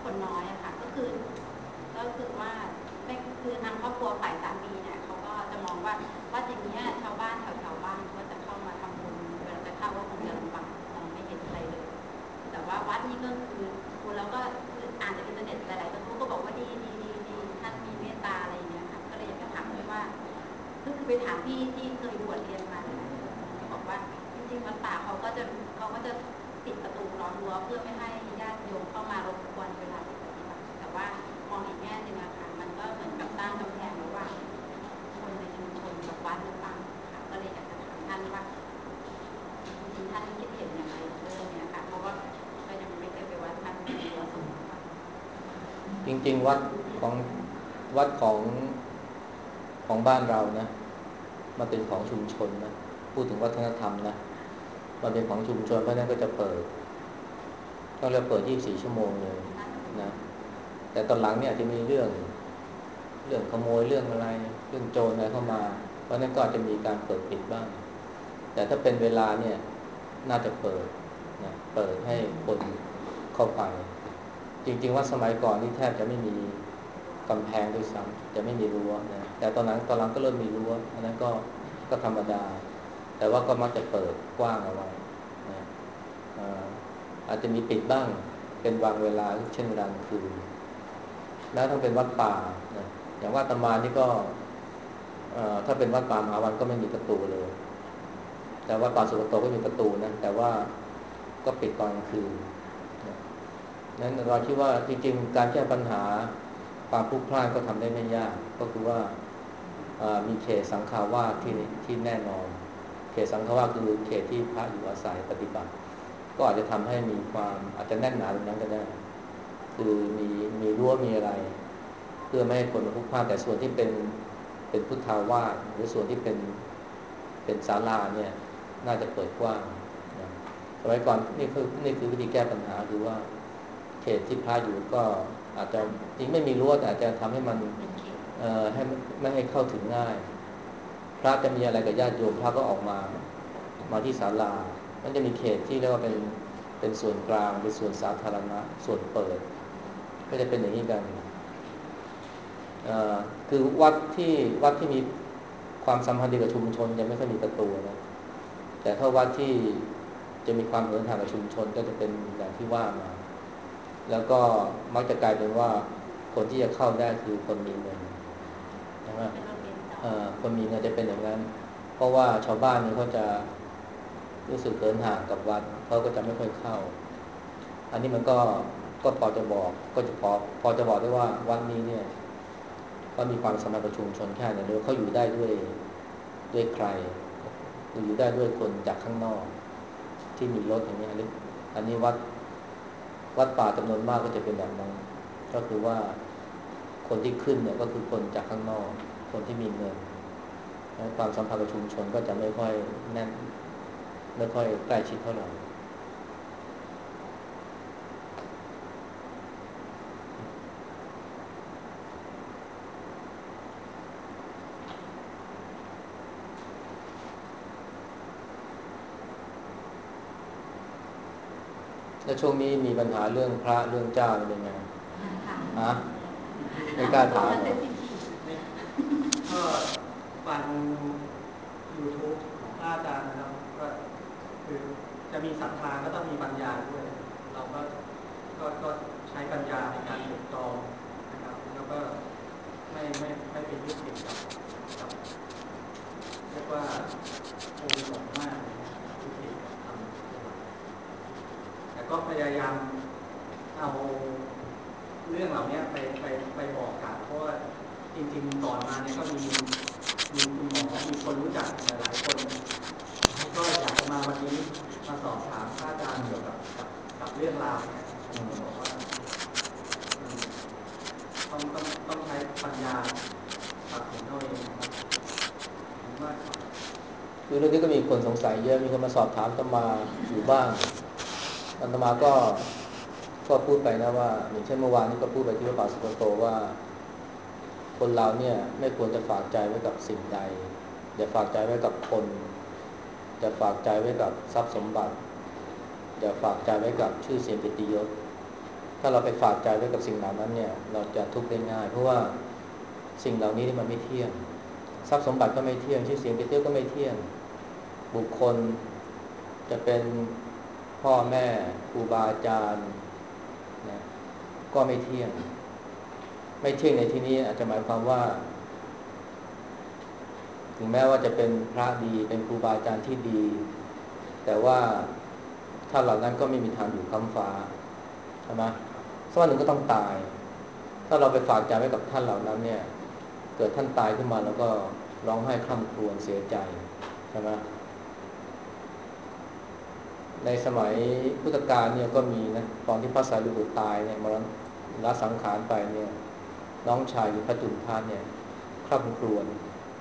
คนน้อยอะค่ะก็คือว่าไม่คือทางครอบครัวฝ่ายสามีเนี่ยเขาก็จะมองว่าอย่างนี้ชาวบ้านแถวๆบ้านก็จะเข้ามาทำบุญเวลาจะเข้าก็คงจะลำบากมองไม่เห็นอะไรเลยแต่ว่าวัดนี้ก็คือคุณแล้วก็อ่านจากอินเทอร์เน็ตหลายๆกระทู้ก็บอกว่าดีท่านมีเมตตาอะไรอย่างเงี้ยค่ะก็เลยอยากจะถามว่าก็คือไปถามพี่ที่เคยบวชเรียนมาก็บอกว่าจริงๆวัดป่าเขาก็จะปิดประตูล้อมรั้วเพื่อไม่ให้ญาติโยมเข้ามารบกวนเวลาที่ปฏิบัติแต่ว่ามองอีกแง่หนึ่งอะค่ะมันก็เหมือนกับสร้างกำแพงระหว่างคนในชุมชนกับวัดหรือเปล่าค่ะก็เลยอยากจะถามท่านว่าจริงๆท่านคิดเห็นอย่างไรเรื่องนี้ค่ะเพราะว่าก็ยังไม่เคยไปวัดท่านตัวสมควรจริงๆวัดของบ้านเรานะมันเป็นของชุมชนนะพูดถึงวัฒนธรรมนะมันเป็นของชุมชนเพราะนั้นก็จะเปิดต้องเรียกเปิด24ชั่วโมงเลยนะแต่ตอนหลังเนี่ยจะมีเรื่องขโมยเรื่องอะไรเรื่องโจรอะไรเข้ามาเพราะนั้นก็อาจจะมีการเปิดปิดบ้างแต่ถ้าเป็นเวลาเนี่ยน่าจะเปิดนะเปิดให้คนเข้าไปจริงๆว่าสมัยก่อนนี่แทบจะไม่มีกำแพงด้วยซ้ำจะไม่มีรั้วนะแต่ตอนหลังก็เริ่มมีรั้วอันนั้นก็ธรรมดาแต่ว่าก็มักจะเปิดกว้างเอาไว้นะอาจจะมีปิดบ้างเป็นบางเวลาเช่นเวลากลางคืนแล้วต้องเป็นวัดป่านะอย่างว่าอาตมานี่ก็ถ้าเป็นวัดป่ามหาวันก็ไม่มีประตูเลยแต่วัดป่าสุกโตก็มีประตูนะแต่ว่าก็ปิดตอนกลางคืนนะนั้นเราคิดว่าจริงๆการแก้ปัญหาความพลุกพล่านก็ทำได้ไม่ยากก็คือว่ามีเขตสังฆาวาสที่แน่นอนเขตสังฆาวาสคือเขตที่พระอยู่อาศัยปฏิบัติก็อาจจะทำให้มีความอาจจะแน่นหนาตรงนั้นก็ได้คือมีรั้วมีอะไรเพื่อไม่ให้คนมาพลุกพล่านแต่ส่วนที่เป็นพุทธาวาสหรือส่วนที่เป็นศาลาเนี่ยน่าจะเปิดกว้างนะสมัยก่อนนี่คือวิธีแก้ปัญหาคือว่าเขตที่พระอยู่ก็อาจจะจริงไม่มีรั้วแต่อาจจะทำให้มันให้ไม่ให้เข้าถึงง่ายพระจะมีอะไรกับญาติโยมพระก็ออกมาที่ศาลามันจะมีเขตที่เรียกว่าเป็นส่วนกลางเป็นส่วนสาธารณะส่วนเปิดก็จะเป็นอย่างนี้กันคือวัดที่มีความสัมพันธ์ดีกับชุมชนจะไม่ค่อยมีประตูนะแต่ถ้าวัดที่จะมีความเหินห่างกับชุมชนก็จะเป็นอย่างที่ว่ามาแล้วก็มักจะกลายเป็นว่าคนที่จะเข้าได้คือคนมีเงินใช่ไหมคนมีเงินจะเป็นอย่างนั้นเพราะว่าชาวบ้านนี่เขาจะรู้สึกเหินห่างกับวัดเขาก็จะไม่ค่อยเข้าอันนี้มันก็พอจะบอกก็จะพอจะบอกได้ว่าวัดนี้เนี่ยก็มีความสัมพันธ์กับชุมชนแค่ไหนหรือเขาอยู่ได้ด้วยใครอยู่ได้ด้วยคนจากข้างนอกที่มีรถอย่างนี้อันนี้วัดป่าจำนวนมากก็จะเป็นแบบนั้นก็คือว่าคนที่ขึ้นเนี่ยก็คือคนจากข้างนอกคนที่มีเงินความสัมพันธ์กับชุมชนก็จะไม่ค่อยแน่นไม่ค่อยใกล้ชิดเท่าไหร่แล้วช่วงนี้มีปัญหาเรื่องพระเรื่องเจ้าเป็นไงฮะไม่กล้าถามเหรอก็ฟัง YouTube ของพระอาจารย์นะครับก็คือจะมีศรัทธาก็ต้องมีปัญญาด้วยเราก็ใช้ปัญญาในการตรึกตรองนะครับแล้วก็ไม่ไปยึดติดกับเรียกว่าองค์สงฆ์มากนะครับยึดติดกับคำเป็นหลักแต่ก็พยายามเอาเรื่องเหล่านี้ไปบอกกันเพราะว่าจริงๆก่อนมาเนี่ยก็มีคุณหมอมีคนรู้จักหลายๆคนก็อยากจะมาวันนี้มาสอบถามพระอาจารย์เกี่ยวกับเรื่องราวเนี่ยผมก็บอกว่าต้องใช้ปัญญาตัดสินเอาเองนะครับผมว่าคือเรื่องนี้ก็มีคนสงสัยเยอะมีคนมาสอบถามอาตมาอยู่บ้างอาตมาก็พูดไปนะว่าอย่างเช่นเมื่อวานนี้ก็พูดไปที่วัดป่าสุกโตว่าคนเราเนี่ยไม่ควรจะฝากใจไว้กับสิ่งใดอย่าฝากใจไว้กับคนอย่าฝากใจไว้กับทรัพย์สมบัติอย่าฝากใจไว้กับชื่อเสียงเกียรติยศถ้าเราไปฝากใจไว้กับสิ่งเหล่านั้นเนี่ยเราจะทุกข์ได้ง่ายเพราะว่าสิ่งเหล่านี้ที่มันไม่เที่ยงทรัพย์สมบัติก็ไม่เที่ยงชื่อเสียงเกียรติยศก็ไม่เที่ยงบุคคลจะเป็นพ่อแม่ครูบาอาจารย์นะก็ไม่เที่ยงไม่เที่ยงในที่นี้อาจจะหมายความว่าถึงแม้ว่าจะเป็นพระดีเป็นครูบาอาจารย์ที่ดีแต่ว่าถ้าเหล่านั้นก็ไม่มีทางอยู่ค้ำฟ้าใช่ไหมสักวันหนึ่งก็ต้องตายถ้าเราไปฝากใจไว้กับท่านเหล่านั้นเนี่ยเกิดท่านตายขึ้นมาแล้วก็ร้องไห้คร่ำครวญเสียใจใช่ไหมในสมัยพุทธกาลเนี่ยก็มีนะตอนที่พระสารีบุตรตายเนี่ยมรณละสังขารไปเนี่ยน้องชายคือพระจุลทานเนี่ยคร่ำครวญ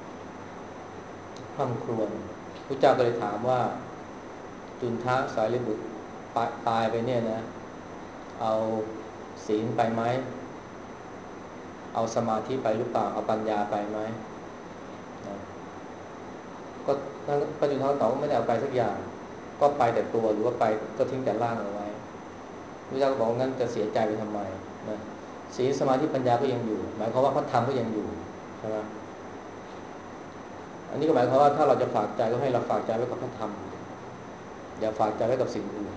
พระเจ้าก็เลยถามว่าจุนทะสารีบุตรตายไปเนี่ยนะเอาศีลไปไหมเอาสมาธิไปหรือเปล่าเอาปัญญาไปไหมนะก็พระจุนทะตอบว่าไม่ได้เอาไปสักอย่างก็ไปแต่ตัวหรือว่าไปก็ทิ้งแต่ร่างเอาไว้พระเจ้าก็บอกงั้นจะเสียใจไปทำไมนะศีลสมาธิปัญญาก็ยังอยู่หมายความว่าพระธรรมก็ยังอยู่ใช่ไหมอันนี้ก็หมายความว่าถ้าเราจะฝากใจก็ให้เราฝากใจไว้กับพระธรรมอย่าฝากใจไว้กับสิ่งอื่น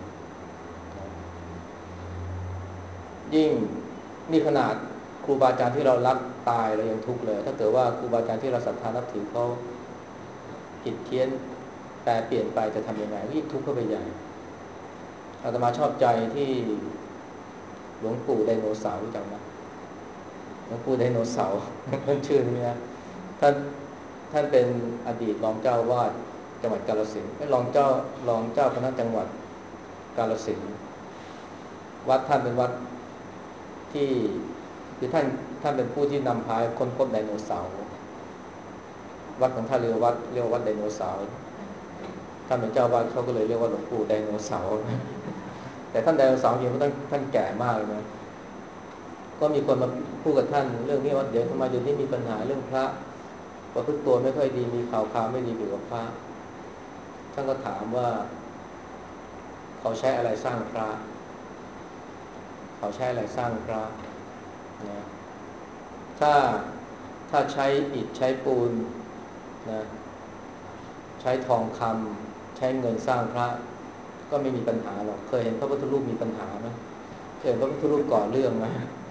ยิ่งนี่ขนาดครูบาอาจารย์ที่เรารักตายเรายังทุกข์เลยถ้าเกิดว่าครูบาอาจารย์ที่เราศรัทธานับถือเขาผิดเพี้ยนแปรเปลี่ยนไปจะทำยังไงยิ่งทุกข์เข้าไปใหญ่อาตมาชอบใจที่หลวงปู่ไดโนเสาร์รู้จักไหมหลวงปู่ไดโนเสาร์ท่านชื่อนี้นะท่านเป็นอดีตรองเจ้าวาดจังหวัดกาฬสินธุ์รองเจ้าคณะจังหวัดกาฬสินธุ์วัดท่านเป็นวัดที่คือท่านเป็นผู้ที่นำพาค้นพบไดโนเสาร์วัดของท่านเรียกว่าวัดไดโนเสาร์ท่านเป็นเจ้าวาดเขาก็เลยเรียกว่าหลวงปู่ไดโนเสาร์แต่ท่านไดโนเสาร์จริงๆท่านแก่มากเลยนะก็มีคนมาพูดกับท่านเรื่องนี้ว่าเดี๋ยวทำไมเดี๋ยวนี้มีปัญหาเรื่องพระประพฤติตัวไม่ค่อยดีมีข่าวไม่ดีเกี่ยวกับพระท่านก็ถามว่าเขาใช้อะไรสร้างพระนะถ้าใช้อิฐใช้ปูนนะใช้ทองคำใช้เงินสร้างพระก็ไม่มีปัญหาหรอกเคยเห็นพระพุทธรูปมีปัญหาไหมเคยเห็นพระพุทธรูปก่อเรื่องไหม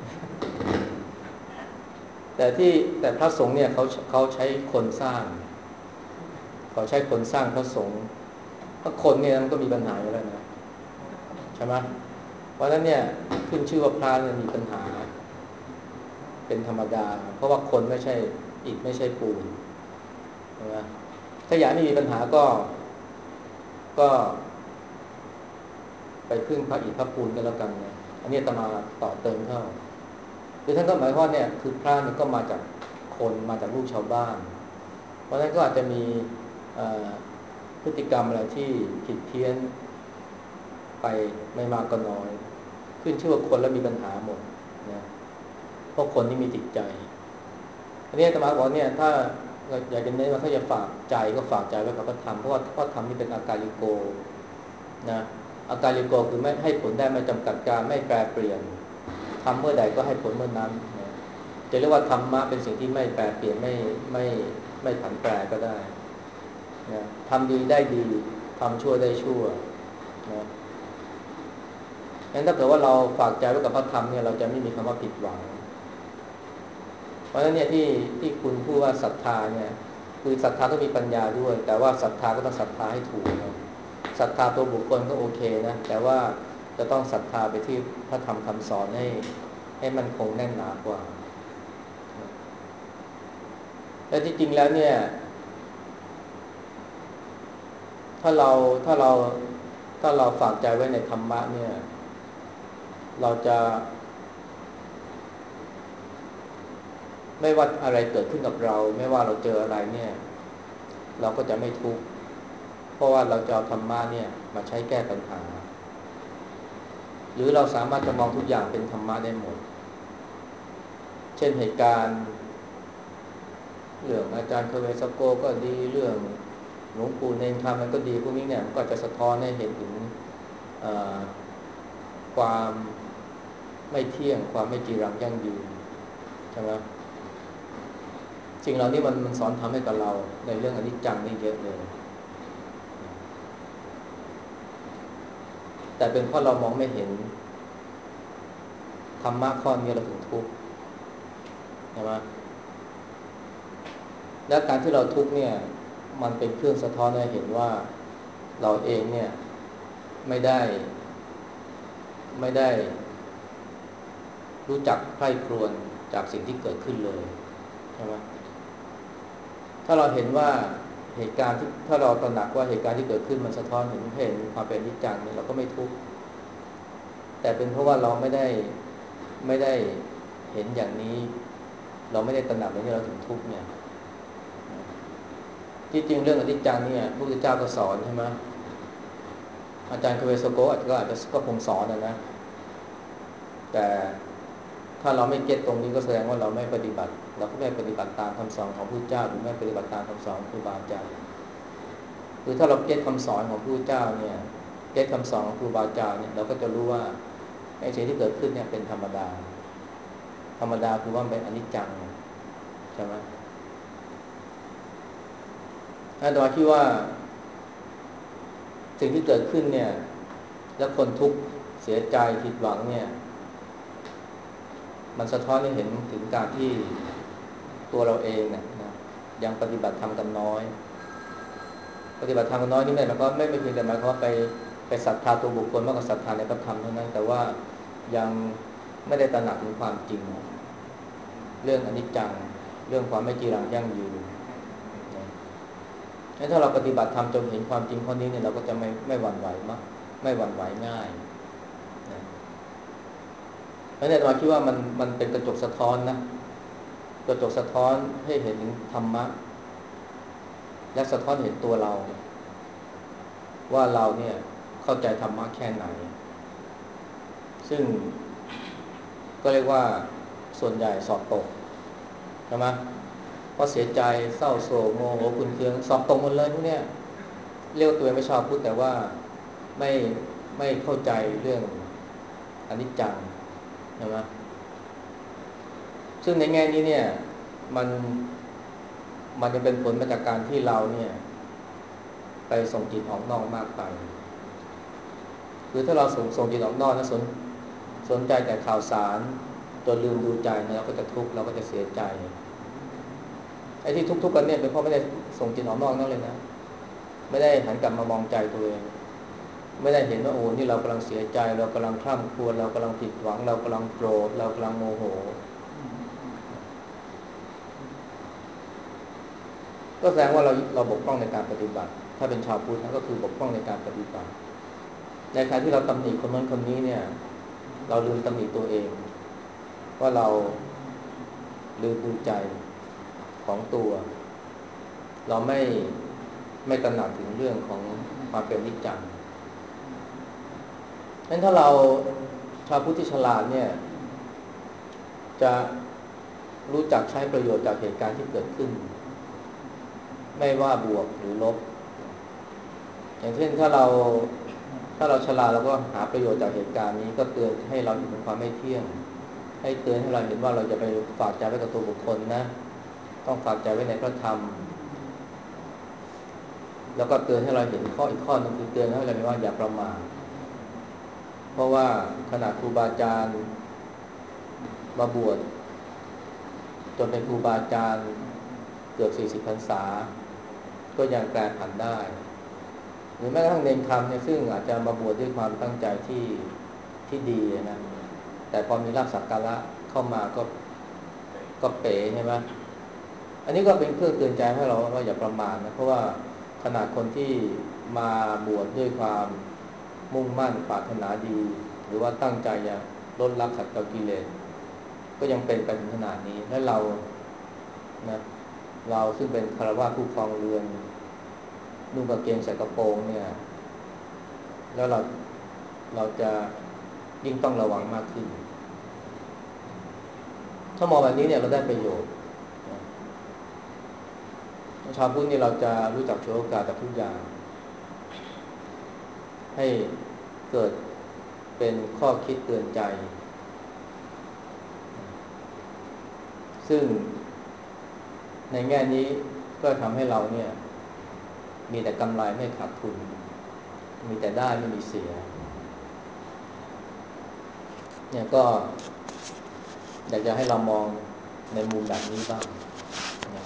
แต่พระสงฆ์เนี่ยเขาใช้คนสร้างเขาใช้คนสร้างพระสงฆ์ถ้าคนเนี่ยมันก็มีปัญหาอยู่แล้วนะใช่ไหมเพราะฉะนั้นเนี่ยขึ้นชื่อว่าพระเนี่ยมีปัญหาเป็นธรรมดาเพราะว่าคนไม่ใช่อิฐไม่ใช่ปูนใช่ไหมถ้าอยากไม่มีปัญหาก็ไปพึ่งพระอิฐพระปูนกันแล้วกันนะอันนี้อาตมาต่อเติมเข้าคือท่านก็หมายความว่าเนี่ยคือพระเนี่ยก็มาจากคนมาจากลูกชาวบ้านเพราะฉะนั้นก็อาจจะมีพฤติกรรมอะไรที่ผิดเพี้ยนไปไม่มากก็น้อยขึ้นชื่อว่าคนแล้วมีปัญหาหมดนะเพราะคนที่มีจิตใจอันนี้อาตมาบอกเนี่ยถ้าอยากจะเน้นว่าถ้าจะฝากใจก็ฝากใจไว้กับพระธรรมเพราะว่าพระธรรมนี่เป็นอากาลิโกนะอากาลิโกคือไม่ให้ผลได้ไม่จำกัดการไม่แปรเปลี่ยนทำเมื่อใดก็ให้ผลเมื่อนั้นนะจะเรียกว่าธรรมะเป็นสิ่งที่ไม่แปรเปลี่ยนไม่ผันแปรก็ได้นะทำดีได้ดีทำชั่วได้ชั่วนะงั้นถ้าเกิดว่าเราฝากใจไว้กับพระธรรมเนี่ยเราจะไม่มีคำว่าผิดหวังเพราะฉะนั้นเนี่ยที่คุณพูดว่าศรัทธาเนี่ยคือศรัทธาต้องมีปัญญาด้วยแต่ว่าศรัทธาก็ต้องศรัทธาให้ถูกนะศรัทธาตัวบุคคลก็โอเคนะแต่ว่าจะต้องศรัทธาไปที่พระธรรมคำสอนให้มันคงแน่นหนากว่าและที่จริงแล้วเนี่ยถ้าเราฝากใจไว้ในธรรมะเนี่ยเราจะไม่ว่าอะไรเกิดขึ้นกับเราไม่ว่าเราเจออะไรเนี่ยเราก็จะไม่ทุกข์เพราะว่าเราจะเอาธรรมะเนี่ยมาใช้แก้ปัญหาหรือเราสามารถจะมองทุกอย่างเป็นธรรมะได้หมดเช่นเหตุการณ์เรื่องอาจารย์เคเวสโกก็ดีเรื่องหลวงปู่เนรธรรมมันก็ดีพวกนี้เนี่ยมันก็จะสะท้อนให้เห็นถึงความไม่เที่ยงความไม่จีรังยั่งยืนใช่ไหมสิ่งเหล่านี้มันสอนทำให้กับเราในเรื่องอนิจจังนี่เยอะเลยแต่เป็นเพราะเรามองไม่เห็นธรรมะข้อนี้เราถึงทุกข์ใช่ไหมและการที่เราทุกข์เนี่ยมันเป็นเครื่องสะท้อนให้เห็นว่าเราเองเนี่ยไม่ได้รู้จักใคร่ครวญจากสิ่งที่เกิดขึ้นเลยใช่ไหมถ้าเราเห็นว่าเหตุการณ์ที่ถ้าเราตระหนักว่าเหตุการณ์ที่เกิดขึ้นมันสะท้อนเห็นความเป็นอนิจจังเนี่ยเราก็ไม่ทุกข์แต่เป็นเพราะว่าเราไม่ได้เห็นอย่างนี้เราไม่ได้ตระหนักอย่างนี้เราถึงทุกข์เนี่ยที่จริงเรื่องอนิจจังเนี่ยพระพุทธเจ้าก็สอนใช่ไหมอาจารย์คเวโสโกะอาจจะก็คงสอนนะแต่ถ้าเราไม่เก็ตตรงนี้ก็แสดงว่าเราไม่ปฏิบัติเราก็ไม่ปฏิบัติตามคำสอนของพระพุทธเจ้าหรือไม่ปฏิบัติตามคำสอนของครูบาอาจารย์คือถ้าเราเก็ตคำสอนของพระพุทธเจ้าเนี่ยเก็ตคำสอนของครูบาอาจารย์เนี่ยเราก็จะรู้ว่าไอ้สิ่งที่เกิดขึ้นเนี่ยเป็นธรรมดาคือว่าเป็นอนิจจังใช่ไหมอาตมาคิดว่าสิ่งที่เกิดขึ้นเนี่ยแล้วคนทุกข์เสียใจผิดหวังเนี่ยมันสะท้อนให้เห็นถึงการที่ตัวเราเองเนี่ยนะยังปฏิบัติธรรมกันน้อยปฏิบัติธรรมกันน้อยนี่มันก็ไม่เพียงแต่หมายความว่าไปศรัทธาตัวบุคคลมากกว่าศรัทธาในพระธรรมเท่านั้นแต่ว่ายังไม่ได้ตระหนักถึงความจริงเรื่องอนิจจังเรื่องความไม่จีรังยั่งยืนถ้าเราปฏิบัติธรรมจนเห็นความจริงข้อนี้เนี่ยเราก็จะไม่หวั่นไหวมากไม่หวั่นไหวง่ายเพราะฉะนั้นเราคิดว่ามันเป็นกระจกสะท้อนนะกระจกสะท้อนให้เห็นถึงธรรมะและสะท้อนเห็นตัวเราว่าเราเนี่ยเข้าใจธรรมะแค่ไหนซึ่งก็เรียกว่าส่วนใหญ่สอบตกใช่ไหมเพราะเสียใจเศร้าโศกโมโหขุ่นเคืองสอบตกหมดเลยพวกเนี้ยเรียกตัวเองไม่ชอบพูดแต่ว่าไม่ไม่เข้าใจเรื่องอนิจจังใช่ไหมซึ่งในแง่นี้เนี่ยมันจะเป็นผลมาจากการที่เราเนี่ยไปส่งจิตออกนอกมากไปคือถ้าเราส่งจิตออกนอกนะสนใจแต่ข่าวสารจนลืมดูใจนะเราก็จะทุกข์เราก็จะเสียใจไอ้ที่ทุกข์กันเนี่ยเป็นเพราะไม่ได้ส่งจิตออกนอกนั่นเลยนะไม่ได้หันกลับมามองใจตัวเองไม่ได้เห็นว่าโอ้นี่เรากำลังเสียใจเรากำลังคร่ำครวญเรากำลังผิดหวังเรากำลังโกรธเรากำลังโมโหก็แสดงว่าเราบกพร่องในการปฏิบัติถ้าเป็นชาวพุทธก็คือบกพร่องในการปฏิบัติในขณะที่เราตำหนิคนนั้นคนนี้เนี่ยเราลืมตำหนิตัวเองว่าเราลืมดูใจของตัวเราไม่ตระหนักถึงเรื่องของความเป็นนิจจังงั้นถ้าเราชาวพุทธที่ฉลาดเนี่ยจะรู้จักใช้ประโยชน์จากเหตุการณ์ที่เกิดขึ้นไม่ว่าบวกหรือลบอย่างเช่นถ้าเราฉลาดเราก็หาประโยชน์จากเหตุการณ์นี้ก็เตือนให้เราเห็นถึงความไม่เที่ยงให้เตือนให้เราเห็นว่าเราจะไปฝากใจไว้กับตัวบุคคลนะต้องฝากใจไว้ในพระธรรมแล้วก็เตือนให้เราเห็นอีกข้อนึงคือเตือนให้เราเห็นว่าอย่าประมาทเพราะว่าขณะครูบาอาจารย์มาบวชจนเป็นครูบาอาจารย์เกือบ40พรรษาก็ยังแปรผันได้หรือแม้กระทั่งเนรคำเนี่ยซึ่งอาจจะมาบวชด้วยความตั้งใจที่ดีนะแต่พอมีลาภสักการะเข้ามาก็เป๋ใช่ไหมอันนี้ก็เป็นเครื่องเตือนใจให้เราว่าอย่าประมาทนะเพราะว่าขนาดคนที่มาบวชด้วยความมุ่งมั่นปรารถนาดีหรือว่าตั้งใจจะลดละขัดเกลากิเลสก็ยังเป็นไปถึงขนาดนี้และนะเราซึ่งเป็นคฤหัสถ์ผู้ครองเรือนนุ่งกางเกงใส่กระโปรงเนี่ยแล้วเราจะยิ่งต้องระวังมากขึ้นถ้ามองแบบนี้เนี่ยเราได้ประโยชน์ชาวพุทธนี่เราจะรู้จักฉวยโอกาสจากทุกอย่างให้เกิดเป็นข้อคิดเตือนใจซึ่งในแง่นี้ก็ทำให้เราเนี่ยมีแต่กำไรไม่ขาดทุนมีแต่ได้ไม่มีเสียเนี่ยก็อยากจะให้เรามองในมุมแบบนี้บ้างนะ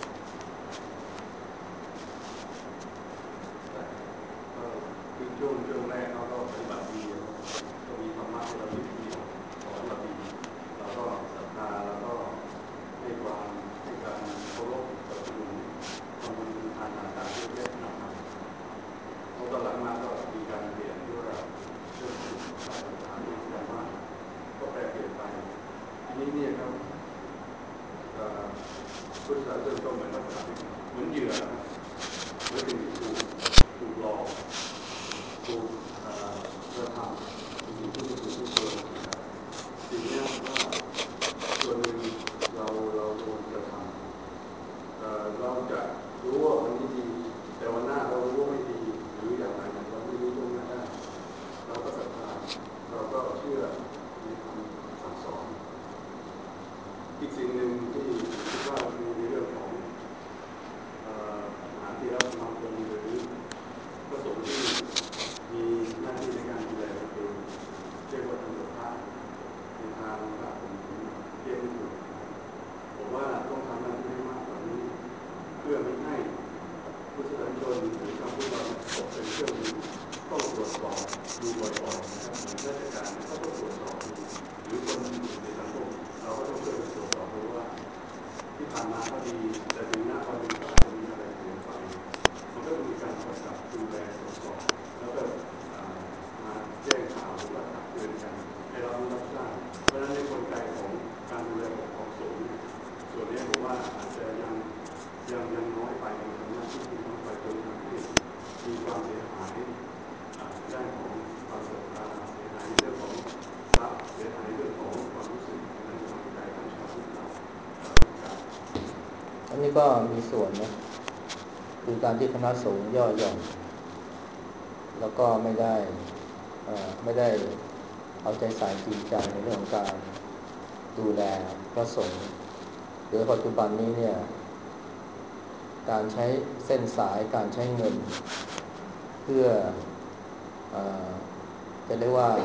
คือช่วงแรกเขาก็ปฏิบัติดีก็มีธรรมะให้เรายึดเหนี่ยวสอนเราดีเราก็ศรัทธาแล้วก็ให้การเคารพกับสนุนทำบุญทานต่างๆเยอะแยะนะครับพอตอนหลังมาก็มีการเปลี่ยนที่ว่าเรื่องของฝ่ายทหารนี่แต่ว่าก็แปรเปลี่ยนไปทีนี้เนี่ยครับพุทธศาสนาก็เหมือนลักษณะเหมือนเหยื่อเหมือนเป็นถูกหลอกถูกกระทำสิ่งที่ไม่ถูกไม่ควรนะครับสิ่งนี้ว่าส่วนหนึ่งเราโดนกระทำเราจะรู้ว่าวันนี้ดีแต่วันหน้าเรารู้ว่าไม่ดีหรืออย่างไรเราไม่รู้ตรงนั้นได้เราก็ศรัทธาเราก็เชื่อในคำสั่งสอนอีกสิ่งหนึ่งที่คิดว่าคือในเรื่องของทหารที่รับสมัครหรือพระสงฆ์ที่มีหน้าที่ในการดูแลก็คือเรียกว่าตำรวจพระในทางพระผมเรียกไม่ถูกผมว่าต้องทำหน้าที่ให้มากกว่านี้เพื่อไม่ให้ผู้สนับสนุนหรือคำพูดเราตกเป็นเครื่องมือต้องตรวจสอบดูบ่อยๆนะครับเหมือนราชการก็ต้องตรวจสอบดูหรือคนอื่นในสังคมเราก็ต้องช่วยกันตรวจสอบดูว่าที่ผ่านมาก็ดีแต่ถึงหน้าวันนึงก็อาจจะมีอะไรเปลี่ยนไปมันก็ต้องมีการกำกับดูแลตรวจสอบแล้วก็มาแจ้งข่าวหรือว่าตักเตือนกันให้เรารับทราบเพราะฉะนั้นในกลไกของการดูแลปกครองสงฆ์ส่วนนี้ผมว่าอาจจะยังน้อยไปทำหน้าที่ที่น้อยไปจนทำให้มีความเสียหายด้านของความศรัทธาเสียหายเรื่องของทรัพย์เสียหายเรื่องของความรู้สึกในความใจของชาวพุทธเราอันนี้ก็มีส่วนนะคือการที่คณะสงฆ์ย่อหย่อนแล้วก็ไม่ได้เอาใจใส่จริงจังในเรื่องของการดูแลพระสงฆ์หรือปัจจุบันนี้เนี่ยการใช้เส้นสายการใช้เงินเพื่อจะเรียกว่า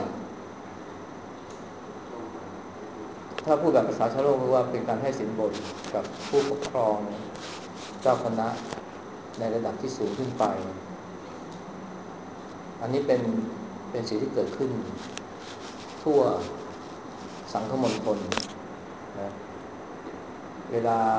ถ้าพูดแบบภาษาชาวโลกเรียกว่าเป็นการให้สินบนกับผู้ปกครองเจ้าคณะในระดับที่สูงขึ้นไปอันนี้เป็นสิ่งที่เกิดขึ้นทั่วสังคมมณฑลนะเวลา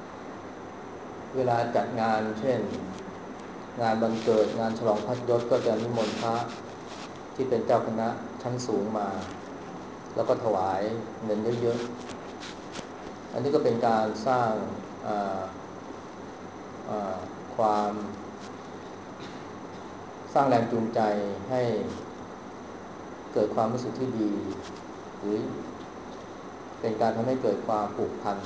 จัดงานเช่นงานวันเกิดงานฉลองพัดยศก็จะนิมนต์พระที่เป็นเจ้าคณะชั้นสูงมาแล้วก็ถวายเงินเยอะๆอันนี้ก็เป็นการสร้างความสร้างแรงจูงใจให้เกิดความรู้สึกที่ดีหรือเป็นการทำให้เกิดความผูกพัน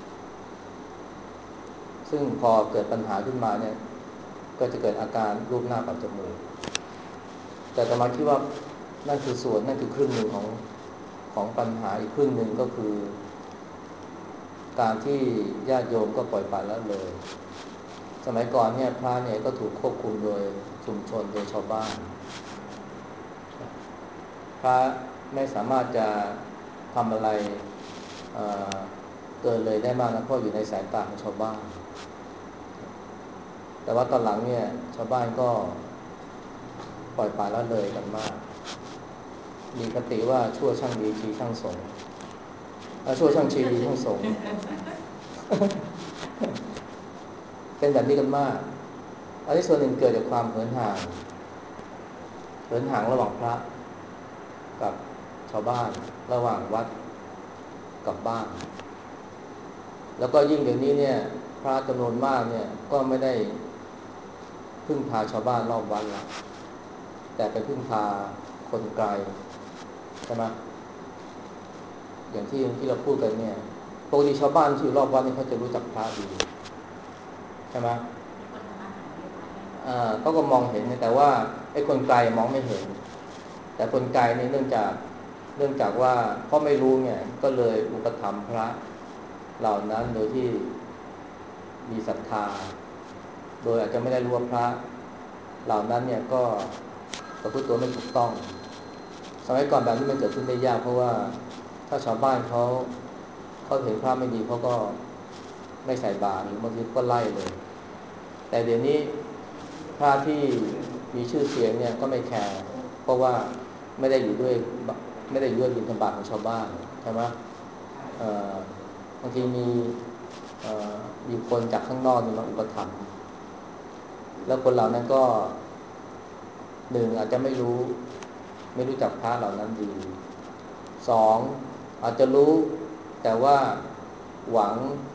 ซึ่งพอเกิดปัญหาขึ้นมาเนี่ยก็จะเกิดอาการรูปหน้าปัดจมูกแต่อาตมาคิดว่านั่นคือครึ่งหนึ่งของปัญหาอีกครึ่งหนึ่งก็คือการที่ญาติโยมก็ปล่อยปละละเลยสมัยก่อนเนี่ยพระเนี่ยก็ถูกควบคุมโดยชุมชนโดยชาวบ้านพระไม่สามารถจะทำอะไรเกินเลยได้มากนะเพราะอยู่ในสายตาของชาวบ้านแต่ว่าตอนหลังเนี่ยชาวบ้านก็ปล่อยปละละเลยกันมากมีคติว่าชั่วช่างดีชีช่างสงฆ์ชั่วช่างชีดีช่างสงฆ์เป็นแบบนี้กันมากอันนี้ส่วนหนึ่งเกิดจากความเหินห่างระหว่างพระกับชาวบ้านระหว่างวัดกับบ้านแล้วก็ยิ่งเดี๋ยวนี้เนี่ยพระจำนวนมากเนี่ยก็ไม่ได้พึ่งพาชาวบ้านรอบวัดละแต่ไปพึ่งพาคนไกลใช่ไหมอย่างที่เราพูดกันเนี่ยปกติชาวบ้านที่อยู่รอบวัดนี่เขาจะรู้จักพระดีใช่ไหมเขาก็มองเห็นแต่ว่าไอ้คนไกลมองไม่เห็นแต่คนไกลนี่เนื่องจากว่าเพราะไม่รู้เนี่ยก็เลยอุปถัมภ์พระเหล่านั้นโดยที่มีศรัทธาโดยอาจจะไม่ได้รู้ว่าพระเหล่านั้นเนี่ยก็ประพฤติตัวไม่ถูกต้องสมัยก่อนแบบนี้มันเกิดขึ้นได้ยากเพราะว่าถ้าชาวบ้านเขาเห็นพระไม่ดีเขาก็ไม่ใส่บาตรหรือบางทีก็ไล่เลยแต่เดี๋ยวนี้พระที่มีชื่อเสียงเนี่ยก็ไม่แคร์เพราะว่าไม่ได้อยู่ด้วยบิณฑบาตของชาวบ้านใช่ไหมเอ่อบางทีเอ่อมีคนจากข้างนอกนี่มาอุปถัมภ์แล้วคนเหล่านั้นก็หนึ่งอาจจะไม่รู้จักพระเหล่านั้นดีสองอาจจะรู้แต่ว่าหวัง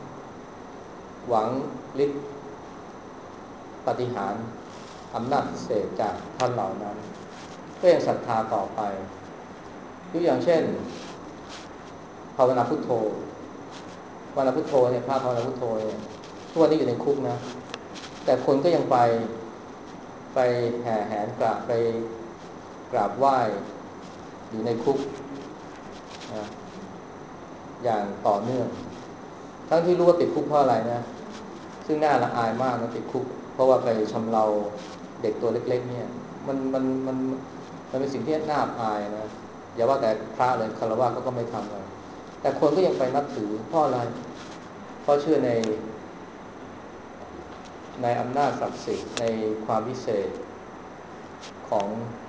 ฤทธิ์ปาฏิหาริย์อำนาจพิเศษจากท่านเหล่านั้นก็ยังศรัทธาต่อไปตัวอย่างเช่นภาวนาพุทโธภาวนาพุทโธเนี่ยพระภาวนาพุทโธเนี่ยทุกวันนี้อยู่ในคุกนะแต่คนก็ยังไปแห่แหนกราบไปกราบไหว้อยู่ในคุกนะอย่างต่อเนื่องทั้งที่รู้ว่าติดคุกเพราะอะไรนะซึ่งน่าละอายมากนะติดคุกเพราะว่าไปชำเราเด็กตัวเล็กๆเนี่ยมันเป็นสิ่งที่น่าอับอายนะอย่าว่าแต่พระเลยฆราวาสก็ไม่ทำเลยแต่คนก็ยังไปนับถือเพราะอะไรเพราะเชื่อในอำนาจศักดิ์สิทธิ์ในความพิเศษของ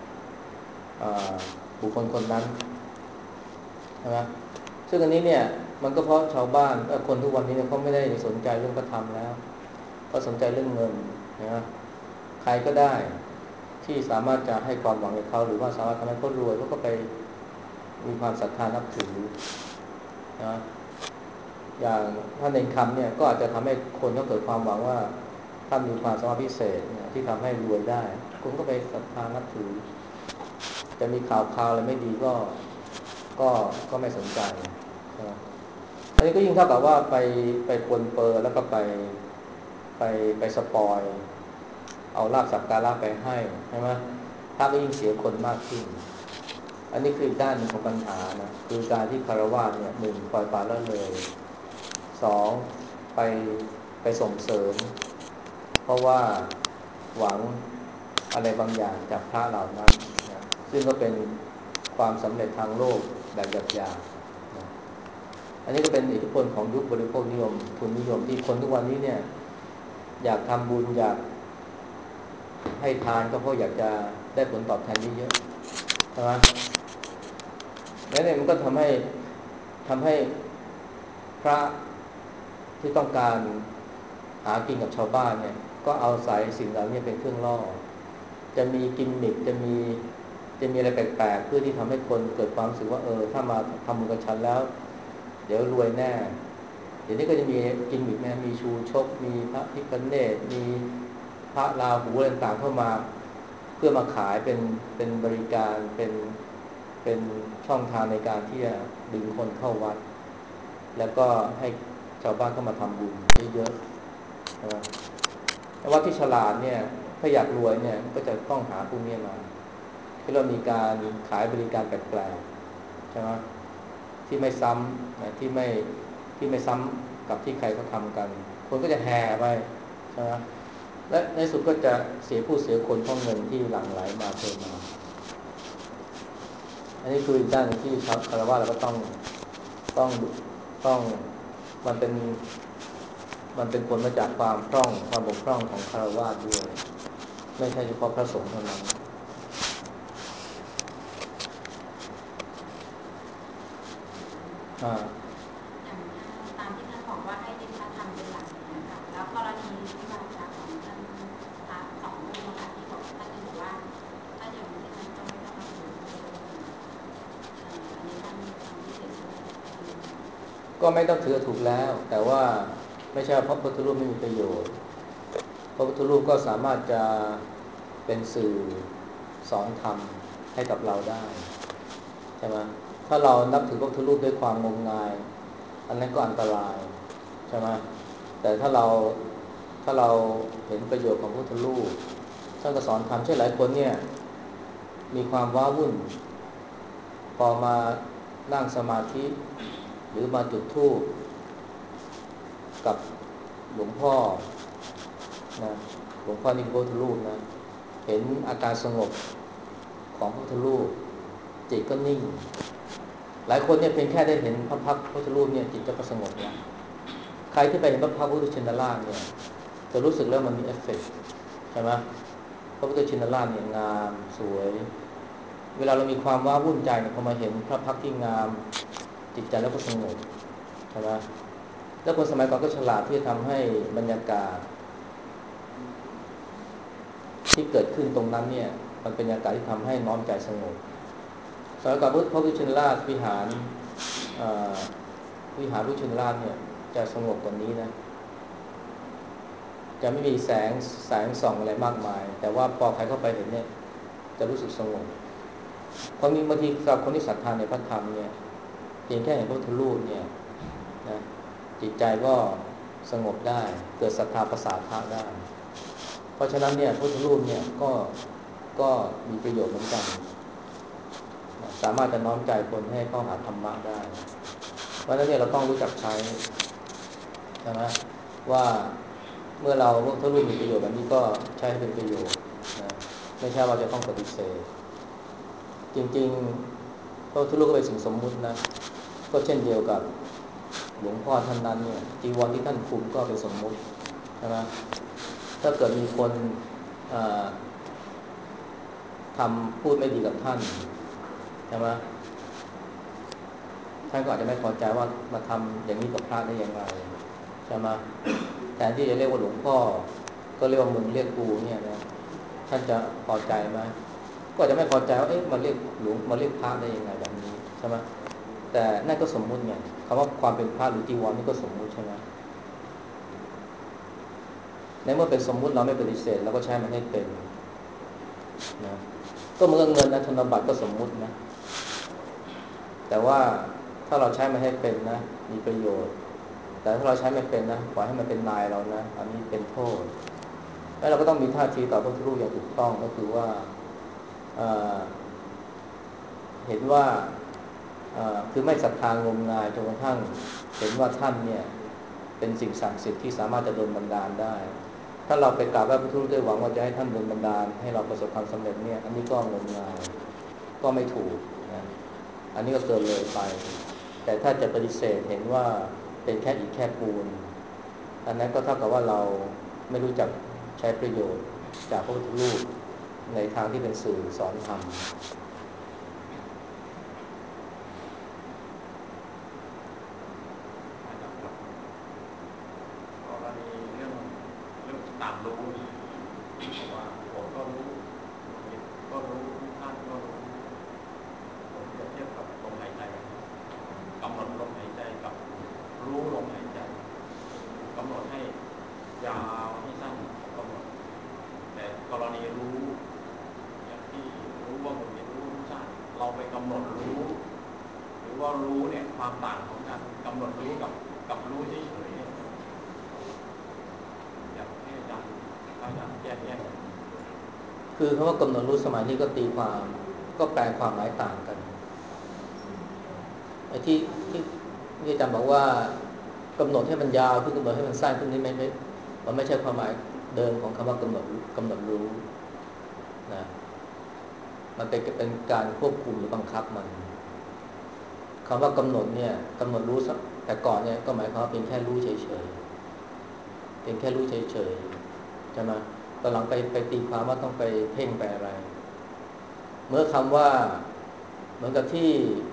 บุคคลคนนั้นใช่ไหมซึ่งอันนี้เนี่ยมันก็เพราะชาวบ้านคนทุกวันนี้เนี่ยเขาไม่ได้สนใจเรื่องพระธรรมแล้วเขาสนใจเรื่องเงินนะใครก็ได้ที่สามารถจะให้ความหวังกับเขาหรือว่าสามารถทำให้เขารวยเขาก็ไปมีความศรัทธานับถือนะอย่างท่านเองคำเนี่ยก็อาจจะทำให้คนเขาเกิดความหวังว่าถ้ามีความสามารถพิเศษที่ทำให้รวยได้คุณก็ไปศรัทธานับถือจะมีข่าวอะไรไม่ดีก็ไม่สนใจนะอันนี้ก็ยิ่งเท่ากับว่าไปปนเปื้อนแล้วก็ไปสปอยเอาลาภสักการะไปให้ใช่ไหมถ้าก็ยิ่งเสียคนมากขึ้นอันนี้คือด้านหนึ่งของปัญหานะคือการที่คฤหัสถ์เนี่ยหนึ่งปล่อยปละละเลยสองไปส่งเสริมเพราะว่าหวังอะไรบางอย่างจากพระเหล่านั้นนะซึ่งก็เป็นความสำเร็จทางโลกแบบหยาบๆนะอันนี้ก็เป็นอิทธิพลของยุคบริโภคนิยมทุนนิยมที่คนทุกวันนี้เนี่ยอยากทำบุญอยากให้ทานก็เพราะอยากจะได้ผลตอบแทนเยอะๆใช่ไหมแล้วเนี่ยมันก็ทำให้พระที่ต้องการหากินกับชาวบ้านเนี่ยก็เอาสายสิ่งเหล่านี้เป็นเครื่องล่อจะมีกิมมิคจะมีอะไรแปลกๆเพื่อที่ทำให้คนเกิดความรู้สึกว่าถ้ามาทำบุญกับฉันแล้วเดี๋ยวรวยแน่เดี๋ยวนี้ก็จะมีกิมมิคนะมีชูชกมีพระพิฆเนศมีพระราหูอะไรต่างๆเข้ามาเพื่อมาขายเป็นบริการเป็นช่องทางในการที่จะดึงคนเข้าวัดแล้วก็ให้ชาวบ้านเข้ามาทำบุญเยอะๆนะแต่ว่าที่ฉลาดเนี่ยถ้าอยากรวยเนี่ยก็จะต้องหาพวกนี้มาที่เรามีการขายบริการแปลกๆใช่ไหมที่ไม่ซ้ำนะที่ไม่ซ้ำกับที่ใครเขาทำกันคนก็จะแห่ไปใช่ไหมและในสุดก็จะเสียผู้เสียคนเพราะเงินที่หลั่งไหลมาเทมาอันนี้คืออีกด้านหนึ่งที่ชาวคารวะเราก็ต้องต้องมันเป็นผลมาจากความบกพร่องของคฤหัสถ์ด้วยไม่ใช่เฉพาะพระสงฆ์เท่านั้นอย่างตามที่ท่านบอกว่าให้ยึดพระธรรมเป็นหลักเนี่ยค่ะแล้วกรณีวิวาทะของท่านพระสองรูปนะคะที่บอกท่านจะบอกว่าถ้าอย่างนี้ท่านก็ไม่ต้องมาถืออันนี้ท่านที่เห็นก็ไม่ต้องถือถูกแล้วแต่ว่าไม่ใช่เพราะพระพุทธรูปไม่มีประโยชน์พระพุทธรูปก็สามารถจะเป็นสื่อสอนธรรมให้กับเราได้ใช่ไหมถ้าเรานับถือพระพุทธรูปด้วยความงมงายอันนั้นก็อันตรายใช่ไหมแต่ถ้าเราเห็นประโยชน์ของพระพุทธรูปท่านก็สอนธรรมเช่นหลายคนเนี่ยมีความว้าวุ่นพอมานั่งสมาธิหรือมาจุดธูปกับหลวงพ่อนะหลวงพ่อนี่เป็นพระพุทธรูปนะเห็นอาการสงบของพระพุทธรูปจิตก็นิ่งหลายคนเนี่ยเพียงแค่ได้เห็นพระพักตร์พระพุทธรูปเนี่ยจิตก็สงบแล้วใครที่ไปเห็นพระพักตร์พระพุทธชินราชเนี่ยจะรู้สึกแล้วมันมีเอฟเฟกต์ใช่ไหมพระพุทธชินราชเนี่ยงามสวยเวลาเรามีความว้าวุ่นใจเนี่ยพอมาเห็นพระพักตร์ที่งามจิตใจแล้วก็สงบใช่ไหมแล้วคนสมัยก่อนก็ฉลาดที่จะทำให้บรรยากาศที่เกิดขึ้นตรงนั้นเนี่ยมันเป็นบรรยากาศที่ทำให้น้อมใจสงบสมัยก่อนพระพุทธชินราชวิหารวิหารพุทธชินราชเนี่ยจะสงบกว่านี้นะจะไม่มีแสงส่องอะไรมากมายแต่ว่าพอใครเข้าไปเห็นเนี่ยจะรู้สึกสงบเพราะมีบางทีกับคนที่ศรัทธาในพระธรรมเนี่ยเพียงแค่เห็นพระพุทธรูปเนี่ยนะจิตใจก็สงบได้เกิดศรัทธาประสาทะได้เพราะฉะนั้นเนี่ยพระพุทธรูปเนี่ยก็มีประโยชน์เหมือนกันสามารถจะน้อมใจคนให้เข้าหาธรรมะได้เพราะฉะนั้นเนี่ยเราต้องรู้จักใช้ใช่ไหมว่าเมื่อเราพระพุทธรูปมีประโยชน์แบบนี้ก็ใช้ให้เป็นประโยชน์นะไม่ใช่ว่าจะต้องปฏิเสธจริงๆพระพุทธรูปก็เป็นสิ่งสมมุตินะก็เช่นเดียวกับหลวงพ่อท่านนั้นเนี่ยจีวรที่ท่านคุมก็เป็นสมมุติใช่ไหมถ้าเกิดมีคนทำพูดไม่ดีกับท่านใช่ไหมท่านก็อาจจะไม่พอใจว่ามาทำอย่างนี้กับพระได้ยังไงใช่ไหมแทนที่จะเรียกว่าหลวงพ่อก็เรียกว่ามึงเรียกกูเนี่ยนะท่านจะพอใจไหมก็อาจจะไม่พอใจว่าเอ๊ะมาเรียกหลวงมาเรียกพระได้ยังไงแบบนี้ใช่ไหมแต่นั่นก็สมมุติไงคำว่าความเป็นพระหรือจีวรนี่ก็สมมุติใช่ไหมในเมื่อเป็นสมมุติเราไม่ปฏิเสธเราก็ใช้มันให้เป็นนะก็เหมือนเงินนะธนบัตรก็สมมุตินะแต่ว่าถ้าเราใช้มันให้เป็นนะมีประโยชน์แต่ถ้าเราใช้ไม่เป็นนะปล่อยให้มันเป็นนายเรานะอันนี้เป็นโทษแล้วเราก็ต้องมีท่าทีต่อพระพุทธรูปอย่างถูกต้องก็คือว่าเเห็นว่าคือไม่ศรัทธางมงายจนกระทั่งเห็นว่าท่านเนี่ยเป็นสิ่งศักดิ์สิทธิ์ที่สามารถจะโดนบันดาลได้ถ้าเราไปกราบไหว้พระพุทธรูปด้วยหวังว่าจะให้ท่านโดนบันดาลให้เราประสบความสำเร็จเนี่ยอันนี้ก็งมงายก็ไม่ถูกนะอันนี้ก็เกินเลยไปแต่ถ้าจะปฏิเสธเห็นว่าเป็นแค่อิฐแค่ปูนอันนั้นก็เท่ากับว่าเราไม่รู้จักใช้ประโยชน์จากพระพุทธรูปในทางที่เป็นสื่อสอนธรรมกรณีเรื่องตามรู้เพราะว่าผมก็รู้ก็รู้ท่านก็รู้ผมเปรียบเทียบกับลมหายใจกำหนดลมหายใจกับรู้ลมหายใจกำหนดให้ยาวให้สั้นกำหนดแต่กรณีรู้อย่างที่รู้ว่าหมุนเวียนรู้สั้นเราไปกำหนดรู้หรือว่ารู้เนี่ยความต่างของการกำหนดรู้กับรู้เฉยๆอยากให้อาจารย์แยกคือคำว่ากำหนดรู้สมัยนี้ก็ตีความก็แปลความหมายต่างกันไอ้ที่อาจารย์บอกว่ากำหนดให้มันยาวขึ้นกำหนดให้มันสั้นขึ้นนี่ไม่มันไม่ใช่ความหมายเดิมของคำว่ากำหนดรู้นะมันเป็นการควบคุมหรือบังคับมันคำว่ากำหนดเนี่ยกำหนดรู้แต่ก่อนเนี่ยก็หมายความว่าเพียงแค่รู้เฉยๆเพียงแค่รู้เฉยๆใช่ไหมตอนหลังไปตีความว่าต้องไปเพ่งไปอะไรเมื่อคำว่าเหมือนกับที่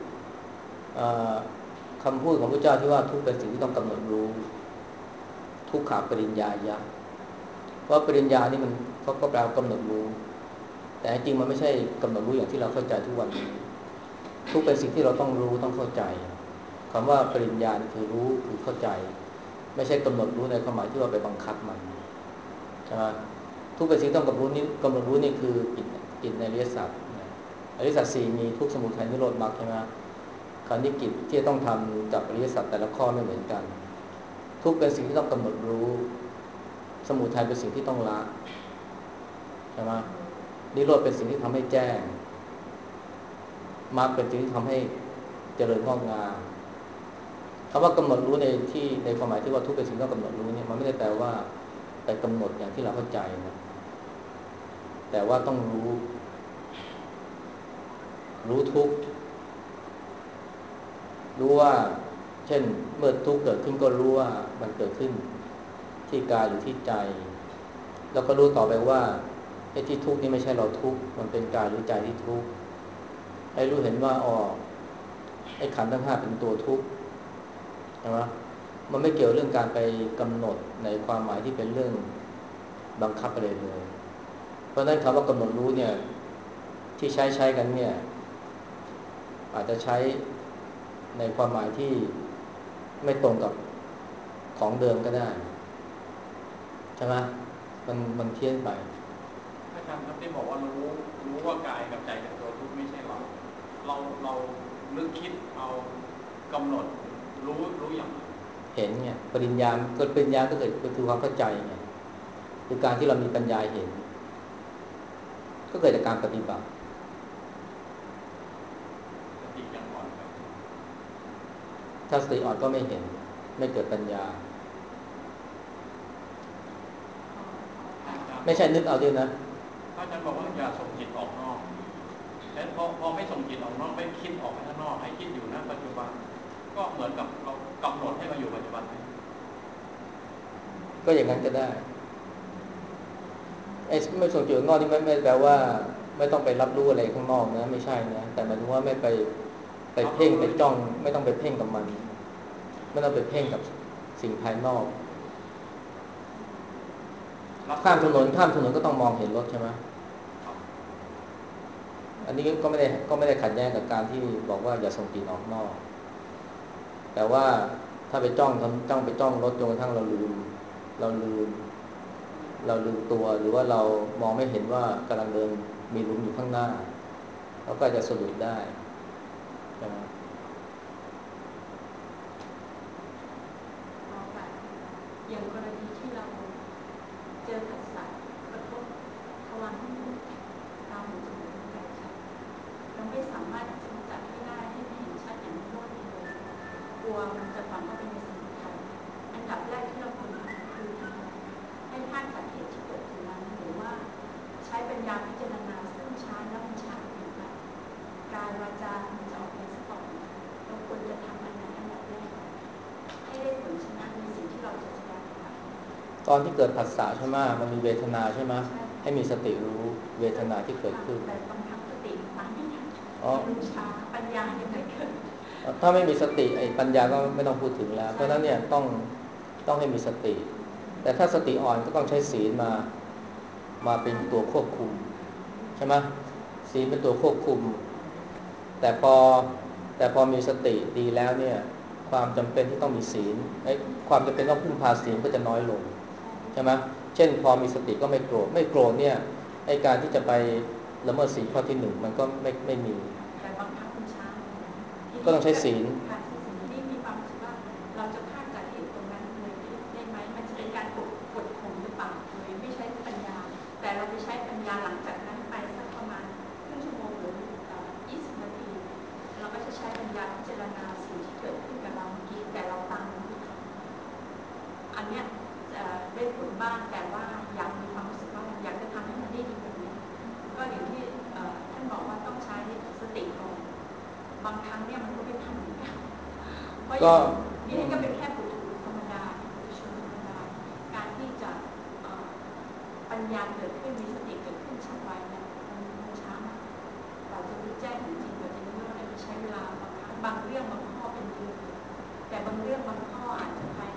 คำพูดของพระเจ้าที่ว่าทุกเป็นสิ่งที่ต้องกำหนดรู้ทุกขาปริญญายะเพราะปริญญานี่มันเขาก็แปลว่ากำหนดรู้แต่จริงมันไม่ใช่กำหนดรู้อย่างที่เราเข้าใจทุกวันนี้ทุกเป็นสิ่งที่เราต้องรู้ต้องเข้าใจคำว่าปริญญาคือรู้คือเข้าใจไม่ใช่กำหนดรู้ในความหมายที่ว่าไปบังคับมันใช่ไหมทุกเป็นสิ่งต้องกำหนดรู้นี่คือกิจในอริยสัจอริยสัจสี่มีทุกข์สมุทัยนิโรธมรรคใช่ไหมคราวนี้กิจที่ต้องทำกับอริยสัจแต่ละข้อไม่เหมือนกันทุกเป็นสิ่งที่ต้องกำหนดรู้สมุทัยเป็นสิ่งที่ต้องละใช่ไหมนิโรธเป็นสิ่งที่ทำให้แจ้งมรรคเป็นสิ่งที่ทำให้เจริญงอกงามคำว่ากำหนดรู้ในความหมายที่ว่าทุกข์เป็นสิ่งต้องกำหนดรู้เนี่ยมันไม่ได้แปลว่าไปกำหนดอย่างที่เราเข้าใจนะแต่ว่าต้องรู้ทุกข์รู้ว่าเช่นเมื่อทุกข์เกิดขึ้นก็รู้ว่ามันเกิดขึ้นที่กายหรือที่ใจแล้วก็รู้ต่อไปว่าไอ้ที่ทุกข์นี่ไม่ใช่เราทุกข์มันเป็นกายหรือใจที่ทุกข์ให้รู้เห็นว่าไอ้ขันธ์ทั้งห้าเป็นตัวทุกข์ใช่ไหมมันไม่เกี่ยวเรื่องการไปกำหนดในความหมายที่เป็นเรื่องบังคับอะไรเลยเพราะฉะนั้นคำว่ากำหนดรู้เนี่ยที่ใช้กันเนี่ยอาจจะใช้ในความหมายที่ไม่ตรงกับของเดิมก็ได้ใช่ไหมมันเพี้ยนไปอาจารย์ครับที่บอกว่ารู้ว่ากายกับใจเป็นตัวทุกข์ไม่ใช่เรานึกคิดเอากำหนดรู้อย่างไรเห็นเนี่ยปริญญาเกิดปริญญาก็เกิดคือความเข้าใจไงคือการที่เรามีปัญญาเห็นก็เกิดจากการปฏิบัติสติยังอ่อนไปถ้าสติอ่อนก็ไม่เห็นไม่เกิดปัญญาไม่ใช่นึกเอาด้วยนะถ้าอาจารย์บอกว่าอย่าส่งจิตออกนอกแล้วพอไม่ส่งจิตออกนอกไม่คิดออกไปข้างนอกให้คิดอยู่ณปัจจุบันก็เหมือนกับเรากำหนดให้มาอยู่ปัจจุบันก็อย่างนั้นก็ได้ไอ้ไม่ส่งจิตออกนอกนี่ไม่แปลว่าไม่ต้องไปรับรู้อะไรข้างนอกนะไม่ใช่นะแต่หมายถึงว่าไม่ไปเพ่งไปจ้องไม่ต้องไปเพ่งกับมันไม่ต้องไปเพ่งกับสิ่งภายนอกข้ามถนนก็ต้องมองเห็นรถใช่ไหมอันนี้ก็ไม่ได้ขัดแย้งกับการที่บอกว่าอย่าส่งจิตออกนอกแต่ว่าถ้าไปจ้องไปจ้องรถจนกระทั่งเราลืมตัวหรือว่าเรามองไม่เห็นว่ากำลังเดินมีหลุมอยู่ข้างหน้าเราก็จะสะดุดได้ใช่ไหมอย่างกรณีที่เราเจอผัสสะกระทบทวารทั้งหมดตามหูจมูกลิ้นกายใจเราไม่สามารถที่จะจัดให้ได้ให้เห็นชัดอย่างที่ว่าเลยกลัวมันจะฝังเข้าไปในสมองอันดับแรกที่เราควรทำคือให้ท่านสังเกตที่เกิดขึ้นนั้นหรือว่าใช้ปัญญาพิจารณาซึ่งช้าแล้วมันช้าเกินไปกายวาจามันจะออกไปซะก่อนเราควรจะทำอันไหนอันดับแรกให้ได้ผลชนะในสิ่งที่เราจะแสดงออกตอนที่เกิดผัสสะใช่ไหมมันมีเวทนาใช่ไหมให้มีสติรู้เวทนาที่เกิดขึ้นแต่บางครั้งสติตามไม่ทันรู้ช้าปัญญายังไม่เกิดถ้าไม่มีสติไอ้ปัญญาก็ไม่ต้องพูดถึงแล้วเพราะฉะนั้นเนี่ยต้องให้มีสติแต่ถ้าสติอ่อนก็ต้องใช้ศีลมาเป็นตัวควบคุมใช่ไหมศีลเป็นตัวควบคุมแต่พอมีสติดีแล้วเนี่ยความจำเป็นที่ต้องมีศีลความจำเป็นต้องพึ่งพาศีลก็จะน้อยลงใช่ไหมเช่นพอมีสติก็ไม่โกรธเนี่ยไอ้การที่จะไปละเมิดศีลข้อที่หนึ่งมันก็ไม่มีแต่บางครั้งมันช้าก็ต้องใช้ศีลที่มีความรู้สึกว่าเราจะพลาดจากเหตุตรงนั้นเลยได้ไหมมันจะเป็นการกดข่มหรือเปล่าเลยไม่ใช้ปัญญาแต่เราไปใช้ปัญญาหลังจากนั้นไปสักประมาณครึ่งชั่วโมงหรือ20 นาทีเราก็จะใช้ปัญญาพิจารณาสิ่งที่เกิดขึ้นกับเราเมื่อกี้แต่เราตามอันเนี้ยได้ผลบ้างแต่ว่าอยากมีความรู้สึกว่าอยากจะทำให้มันได้ดีแบบนี้ก็อย่างที่ท่านบอกว่าต้องใช้สติก่อนบางครั้งเนี่ยมันก็ไม่ทันเหมือนกันเพราะอย่างนี้ก็เป็นแค่ปุถุธรรมดาปุถุชนธรรมดาการที่จะปัญญาเกิดขึ้นมีสติเกิดขึ้นฉับไวเนี่ยมันช้ามากเราจะรู้แจ้งจริงๆเราจะรู้ว่าเราใช้เวลาบางครั้งบางเรื่องบางข้อเป็นเดือนแต่บางเรื่องบางข้ออาจจะภายใน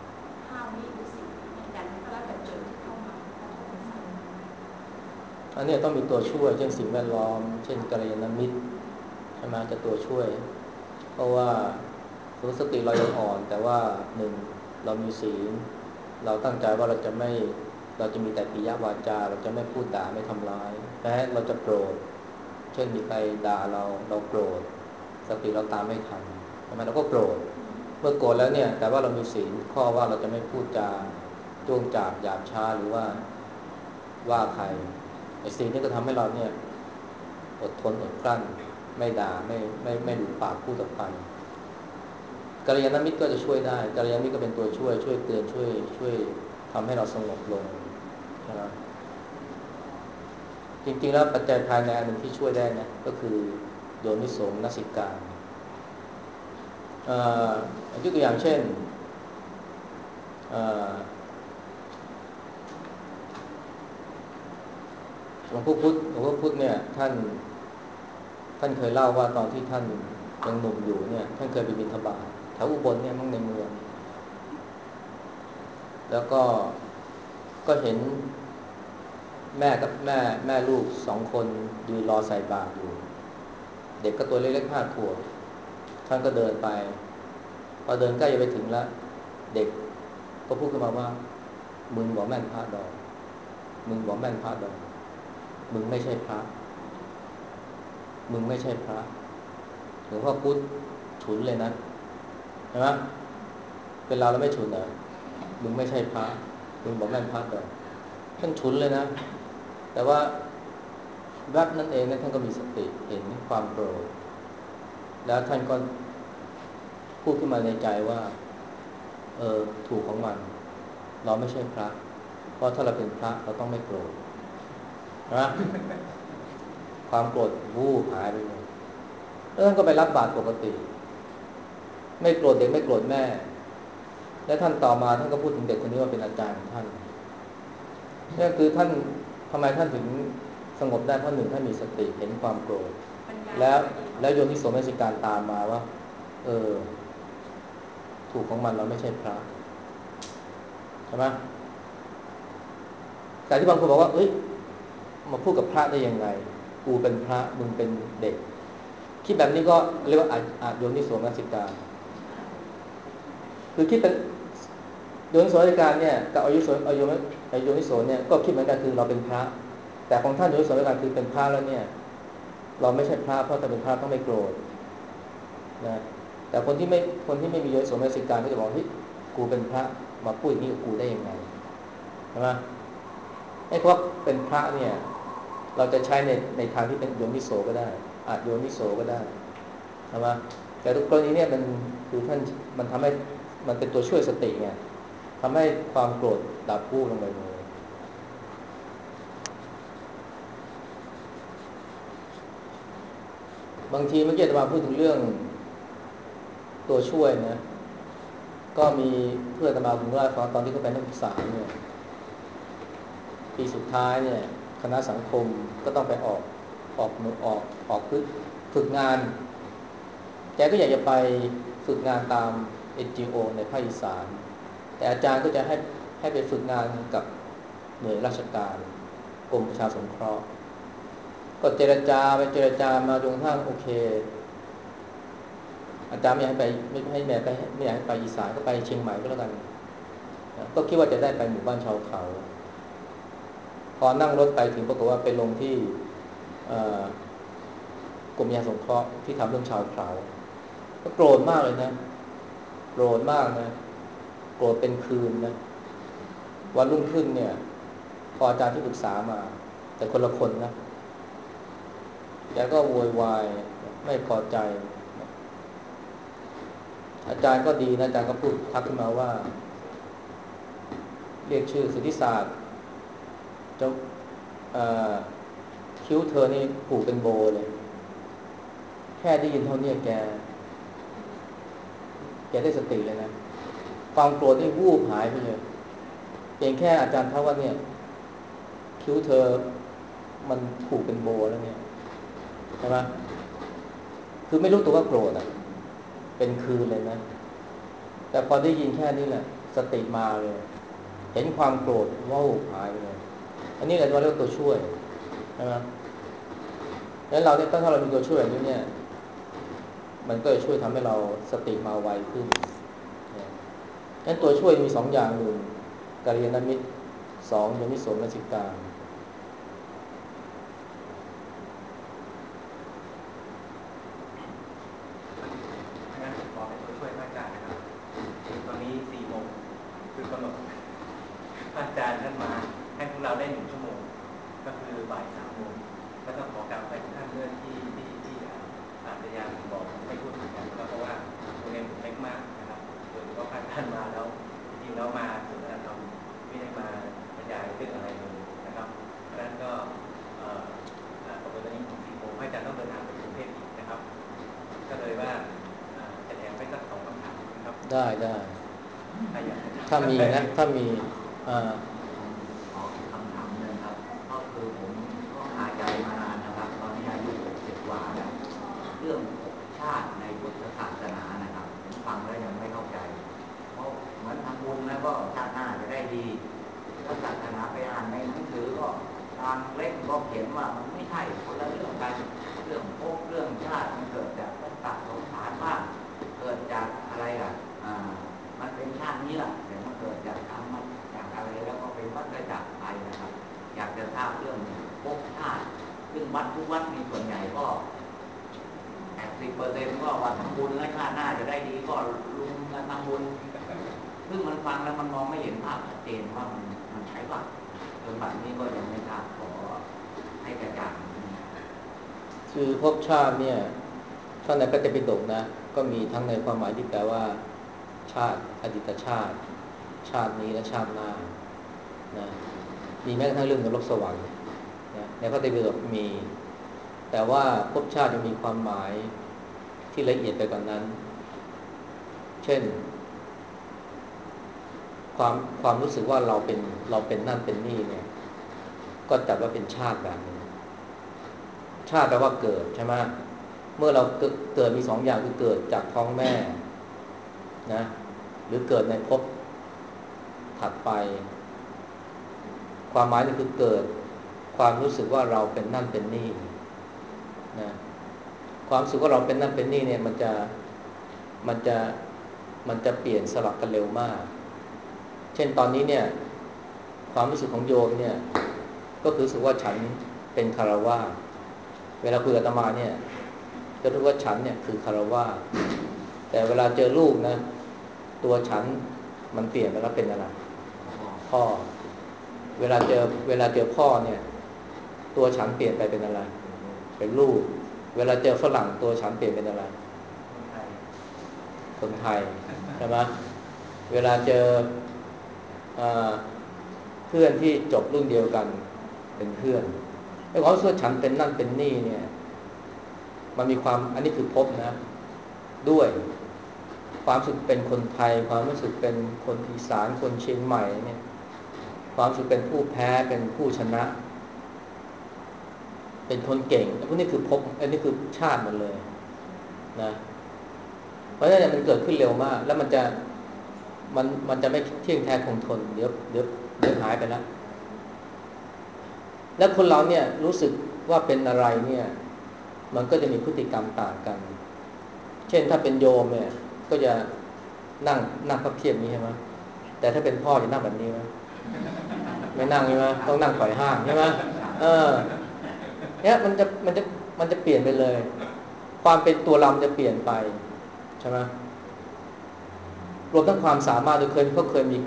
5 วิหรือ10 วิแต่มันก็แล้วแต่โจทย์ที่เข้ามากระทบกับอันนี้ต้องมีตัวช่วยเช่นสิ่งแวดล้อมเช่นกัลยาณมิตรใช่ไหมจะตัวช่วยเพราะว่าสติเรายังอ่อนแต่ว่าหนึ่งเรามีศีลเราตั้งใจว่าเราจะมีแต่ปิยวาจาเราจะไม่พูดด่าไม่ทำร้ายแม้เราจะโกรธเช่นมีใครด่าเราโกรธสติเราตามไม่ทันใช่ไหมเราก็โกรธเมื่อโกรธแล้วเนี่ยแต่ว่าเรามีศีลข้อว่าเราจะไม่พูดจาจ้วงจาบหยาบช้าหรือว่าใครไอ้ศีลนี่ก็ทำให้เราเนี่ยอดทนอดกลั้นไม่ด่าไม่ดูปากพูดต่อไปกัลยาณมิตรก็จะช่วยได้กัลยาณมิตรก็เป็นตัวช่วยเตือนช่วยทำให้เราสงบลงนะครับจริงๆแล้วปัจจัยภายในอันหนึ่งที่ช่วยได้นะก็คือโยนิโสมนสิการยกตัวอย่างเช่นหลวงพ่อพุธเนี่ยท่านเคยเล่าว่าตอนที่ท่านยังหนุ่มอยู่เนี่ยท่านเคยไปบิณฑบาตแถวอุบลเนี่ยมั่งในเมืองแล้วก็เห็นแม่กับแม่ลูก2 คนยืนรอใส่บาตรอยู่เด็กก็ตัวเล็กๆ5 ขวบท่านก็เดินไปพอเดินใกล้จะไปถึงแล้วเด็กก็พูดขึ้นมาว่ามึงบอกแม่นพระดอกมึงบอกแม่นพระดอกมึงไม่ใช่พระมึงไม่ใช่พระหลวงพ่อพุธฉุนเลยนะใช่ไหมเป็นเราไม่ฉุนเหรอมึงไม่ใช่พระมึงบอกแม่นพระดอกท่านฉุนเลยนะแต่ว่าแวบนั้นเองนะท่านก็มีสติเห็นความโกรธแล้วท่านก็พูดขึ้นมาในใจว่าถูกของมันเราไม่ใช่พระเพราะถ้าเราเป็นพระเราต้องไม่โกรธนะความโกรธวูบหายไปเลยแล้วท่านก็ไปรับบาตรปกติไม่โกรธเด็กไม่โกรธแม่และท่านต่อมาท่านก็พูดถึงเด็กคนนี้ว่าเป็นอาจารย์ของท่านนี่คือท่านทำไมท่านถึงสงบได้เพราะ 1ท่านมีสติเห็นความโกรธแล้วโยนิโสมนสิการตามมาว่าถูกของมันเราไม่ใช่พระใช่ไหมแต่ที่บางคนบอกว่ามาพูดกับพระได้ยังไงกูเป็นพระมึงเป็นเด็กคิดแบบนี้ก็เรียกว่าอาจโยนิโสมนสิการคือคิดเป็นโยนิโสมนสิการเนี่ยกับโยนิโสเนี่ยก็คิดเหมือนกันคือเราเป็นพระแต่ของท่านโยนิโสมนสิการคือเป็นพระแล้วเนี่ยเราไม่ใช่พระเพราะถ้าเป็นพระต้องไม่โกรธนะแต่คนที่ไม่มีโยนิโสมนสิการก็จะบอกเฮ้ยกูเป็นพระมาพูดอย่างนี้กับกูได้ยังไงใช่ไหมไอ้พวกเป็นพระเนี่ยเราจะใช้ในทางที่เป็นโยนิโสก็ได้อาจโยนิโสก็ได้ใช่ไหมแต่ทุกกรณีเนี่ยคือท่านมันทำให้มันเป็นตัวช่วยสติไงทำให้ความโกรธดับวูบลงไปเลยบางทีเมื่อกี้อาตมาพูดถึงเรื่องตัวช่วยนะก็มีเพื่อนอาตมาคุณว่าตอนที่เขาเป็นนักศึกษาเนี่ยปีสุดท้ายเนี่ยคณะสังคมก็ต้องไปออกฝึกงานแกก็อยากจะไปฝึกงานตาม NGO ในภาคอีสานแต่อาจารย์ก็จะให้ไปฝึกงานกับหน่วยราชการกรมประชาสงเคราะห์ก็เจรจามาจนกระทั่งโอเคอาจารย์ไม่อยากให้ไปอีสานก็ไปเชียงใหม่ก็แล้วกันก็คิดว่าจะได้ไปหมู่บ้านชาวเขาพอนั่งรถไปถึงปรากฏว่าไปลงที่กรมประชาสงเคราะห์ที่ทำเรื่องชาวเขาก็โกรธมากเลยนะโกรธมากนะโกรธเป็นคืนนะวันรุ่งขึ้นเนี่ยพออาจารย์ที่ปรึกษามาแต่คนละคนนะแกก็โวยวายไม่พอใจอาจารย์ก็ดีนะอาจารย์ก็พูดทักขึ้นมาว่าเรียกชื่อสุทธิศาสตร์เจ้าคิ้วเธอนี่ผูกเป็นโบเลยแค่ได้ยินเท่านี้แกได้สติเลยนะความโกรธนี่วูบหายไปเลยเพียงแค่อาจารย์ทักว่าเนี่ยคิ้วเธอมันผูกเป็นโบแล้วเนี่ยใช่ไหมคือไม่รู้ตัวว่าโกรธเป็นคืนเลยนะแต่พอได้ยินแค่นี้แหละสติมาเลยเห็นความโกรธวูบหายไปเลยอันนี้แหละเรียกว่าตัวช่วยใช่ไหมแล้วเราเนี่ยถ้าเรามีตัวช่วยอย่างนี้เนี่ยมันก็จะช่วยทำให้เราสติมาไวขึ้นงั้นตัวช่วยมี2อย่าง1กัลยาณมิตร2โยนิโสมนสิการงั้นขอเป็นตัวช่วยพระอาจารย์นะครับตอนนี้4 โมงคือกำหนดพระอาจารย์ท่านมาให้พวกเราได้1 ชั่วโมงก็คือบ่าย3 โมงก็ต้องขอกราบไปทุกท่านเรื่องที่อาจจะยังบอกไม่ทั่วถึงกันเพราะว่าโรงเรียนผมเล็กมากนะได้ได้ถ้าอยากจะถ้ามีนะถ้ามีขอคำถามหนึ่งครับก็คือผมก็คาใจมานานนะครับตอนนี้อายุ60 กว่าแล้วเรื่องชาติในพุทธศาสนานะครับผมฟังแล้วยังไม่เข้าใจเพราะเหมือนทำบุญแล้วก็ชาติหน้าจะได้ดีแล้วศาสนาไปอ่านในหนังสือก็ทางเล่มก็เขียนว่ามันไม่ใช่คนละเรื่องกันเรื่องภพเรื่องชาติมันเกิดจากวัฏฏะสงสารบ้างเกิดจากอะไรล่ะมันเป็นชาตินี้แหละแต่มันเกิดจากกรรมมันจากอะไรแล้วก็เป็นวัฏจักรไปนะครับอยากจะทราบเรื่องภพชาติซึ่งวัดทุกวัดมีส่วนใหญ่ก็80%ก็ว่าทำบุญและชาติหน้าจะได้ดีก็ลุมกันทำบุญซึ่งมันฟังแล้วมันมองไม่เห็นภาพชัดเจนว่ามันใช่ป่ะจนบัดนี้ก็ยังไม่ทราบขอให้กระจ่างคือภพชาติเนี่ยถ้าในพระไตรปิฎกนะก็มีทั้งในความหมายที่แปลว่าชาติอดีตชาติชาตินี้และชาติหน้านะมีแม้กระทั่งเรื่องนรกสวรรค์นะในพระไตรปิฎกมีแต่ว่าภพชาติจะมีความหมายที่ละเอียดไปกว่านั้นเช่นความรู้สึกว่าเราเป็นนั่นเป็นนี่เนี่ยก็จัดว่าเป็นชาติแบบนึงชาติแปลว่าเกิดใช่ไหมเมื่อเราเกิดมีสองอย่างคือเกิดจากท้องแม่นะหรือเกิดในภพถัดไปความหมายนี่คือเกิดความรู้สึกว่าเราเป็นนั่นเป็นนี่นะความรู้สึกว่าเราเป็นนั่นเป็นนี่เนี่ยมันจะเปลี่ยนสลับกันเร็วมากเช่นตอนนี้เนี่ยความรู้สึกของโยมเนี่ยก็คือรู้สึกว่าฉันเป็นคฤหัสถ์เวลาคุยกับอาตมาเนี่ยจะรู้ว่าฉันเนี่ยคือคฤหัสถ์แต่เวลาเจอลูกนะตัวฉันมันเปลี่ยนไปแล้วเป็นอะไรพ่อเวลาเจอพ่อเนี่ยตัวฉันเปลี่ยนไปเป็นอะไรเป็นลูกเวลาเจอฝรั่งตัวฉันเปลี่ยนเป็นอะไรคนไทยใช่ไหมเวลาเจอเพื่อนที่จบรุ่นเดียวกันเป็นเพื่อนไอ้ความรู้สึกฉันเป็นนั่นเป็นนี่เนี่ยมันมีความอันนี้คือภพนะด้วยความรู้สึกเป็นคนไทยความรู้สึกเป็นคนอีสานคนเชียงใหม่เนี่ยความรู้สึกเป็นผู้แพ้เป็นผู้ชนะเป็นคนเก่งพวกนี้คือภพอันนี้คือชาติหมดเลยนะเพราะฉะนั้นมันเกิดขึ้นเร็วมากแล้วมันจะไม่เที่ยงแท้คงทนเดี๋ยวหายไปแล้วแล้วคนเราเนี่ยรู้สึกว่าเป็นอะไรเนี่ยมันก็จะมีพฤติกรรมต่างกันเช่นถ้าเป็นโยมเนี่ยก็จะนั่งพับเพียบนี้ใช่ไหมแต่ถ้าเป็นพ่อจะนั่งแบบนี้ไหมไม่นั่งใช่ไหมต้องนั่งไขว่ห้างใช่ไหมเนี่ยมันจะเปลี่ยนไปเลยความเป็นตัวเราจะเปลี่ยนไปใช่ไหมรวมทั้งความสามารถด้วยเขาเคยมี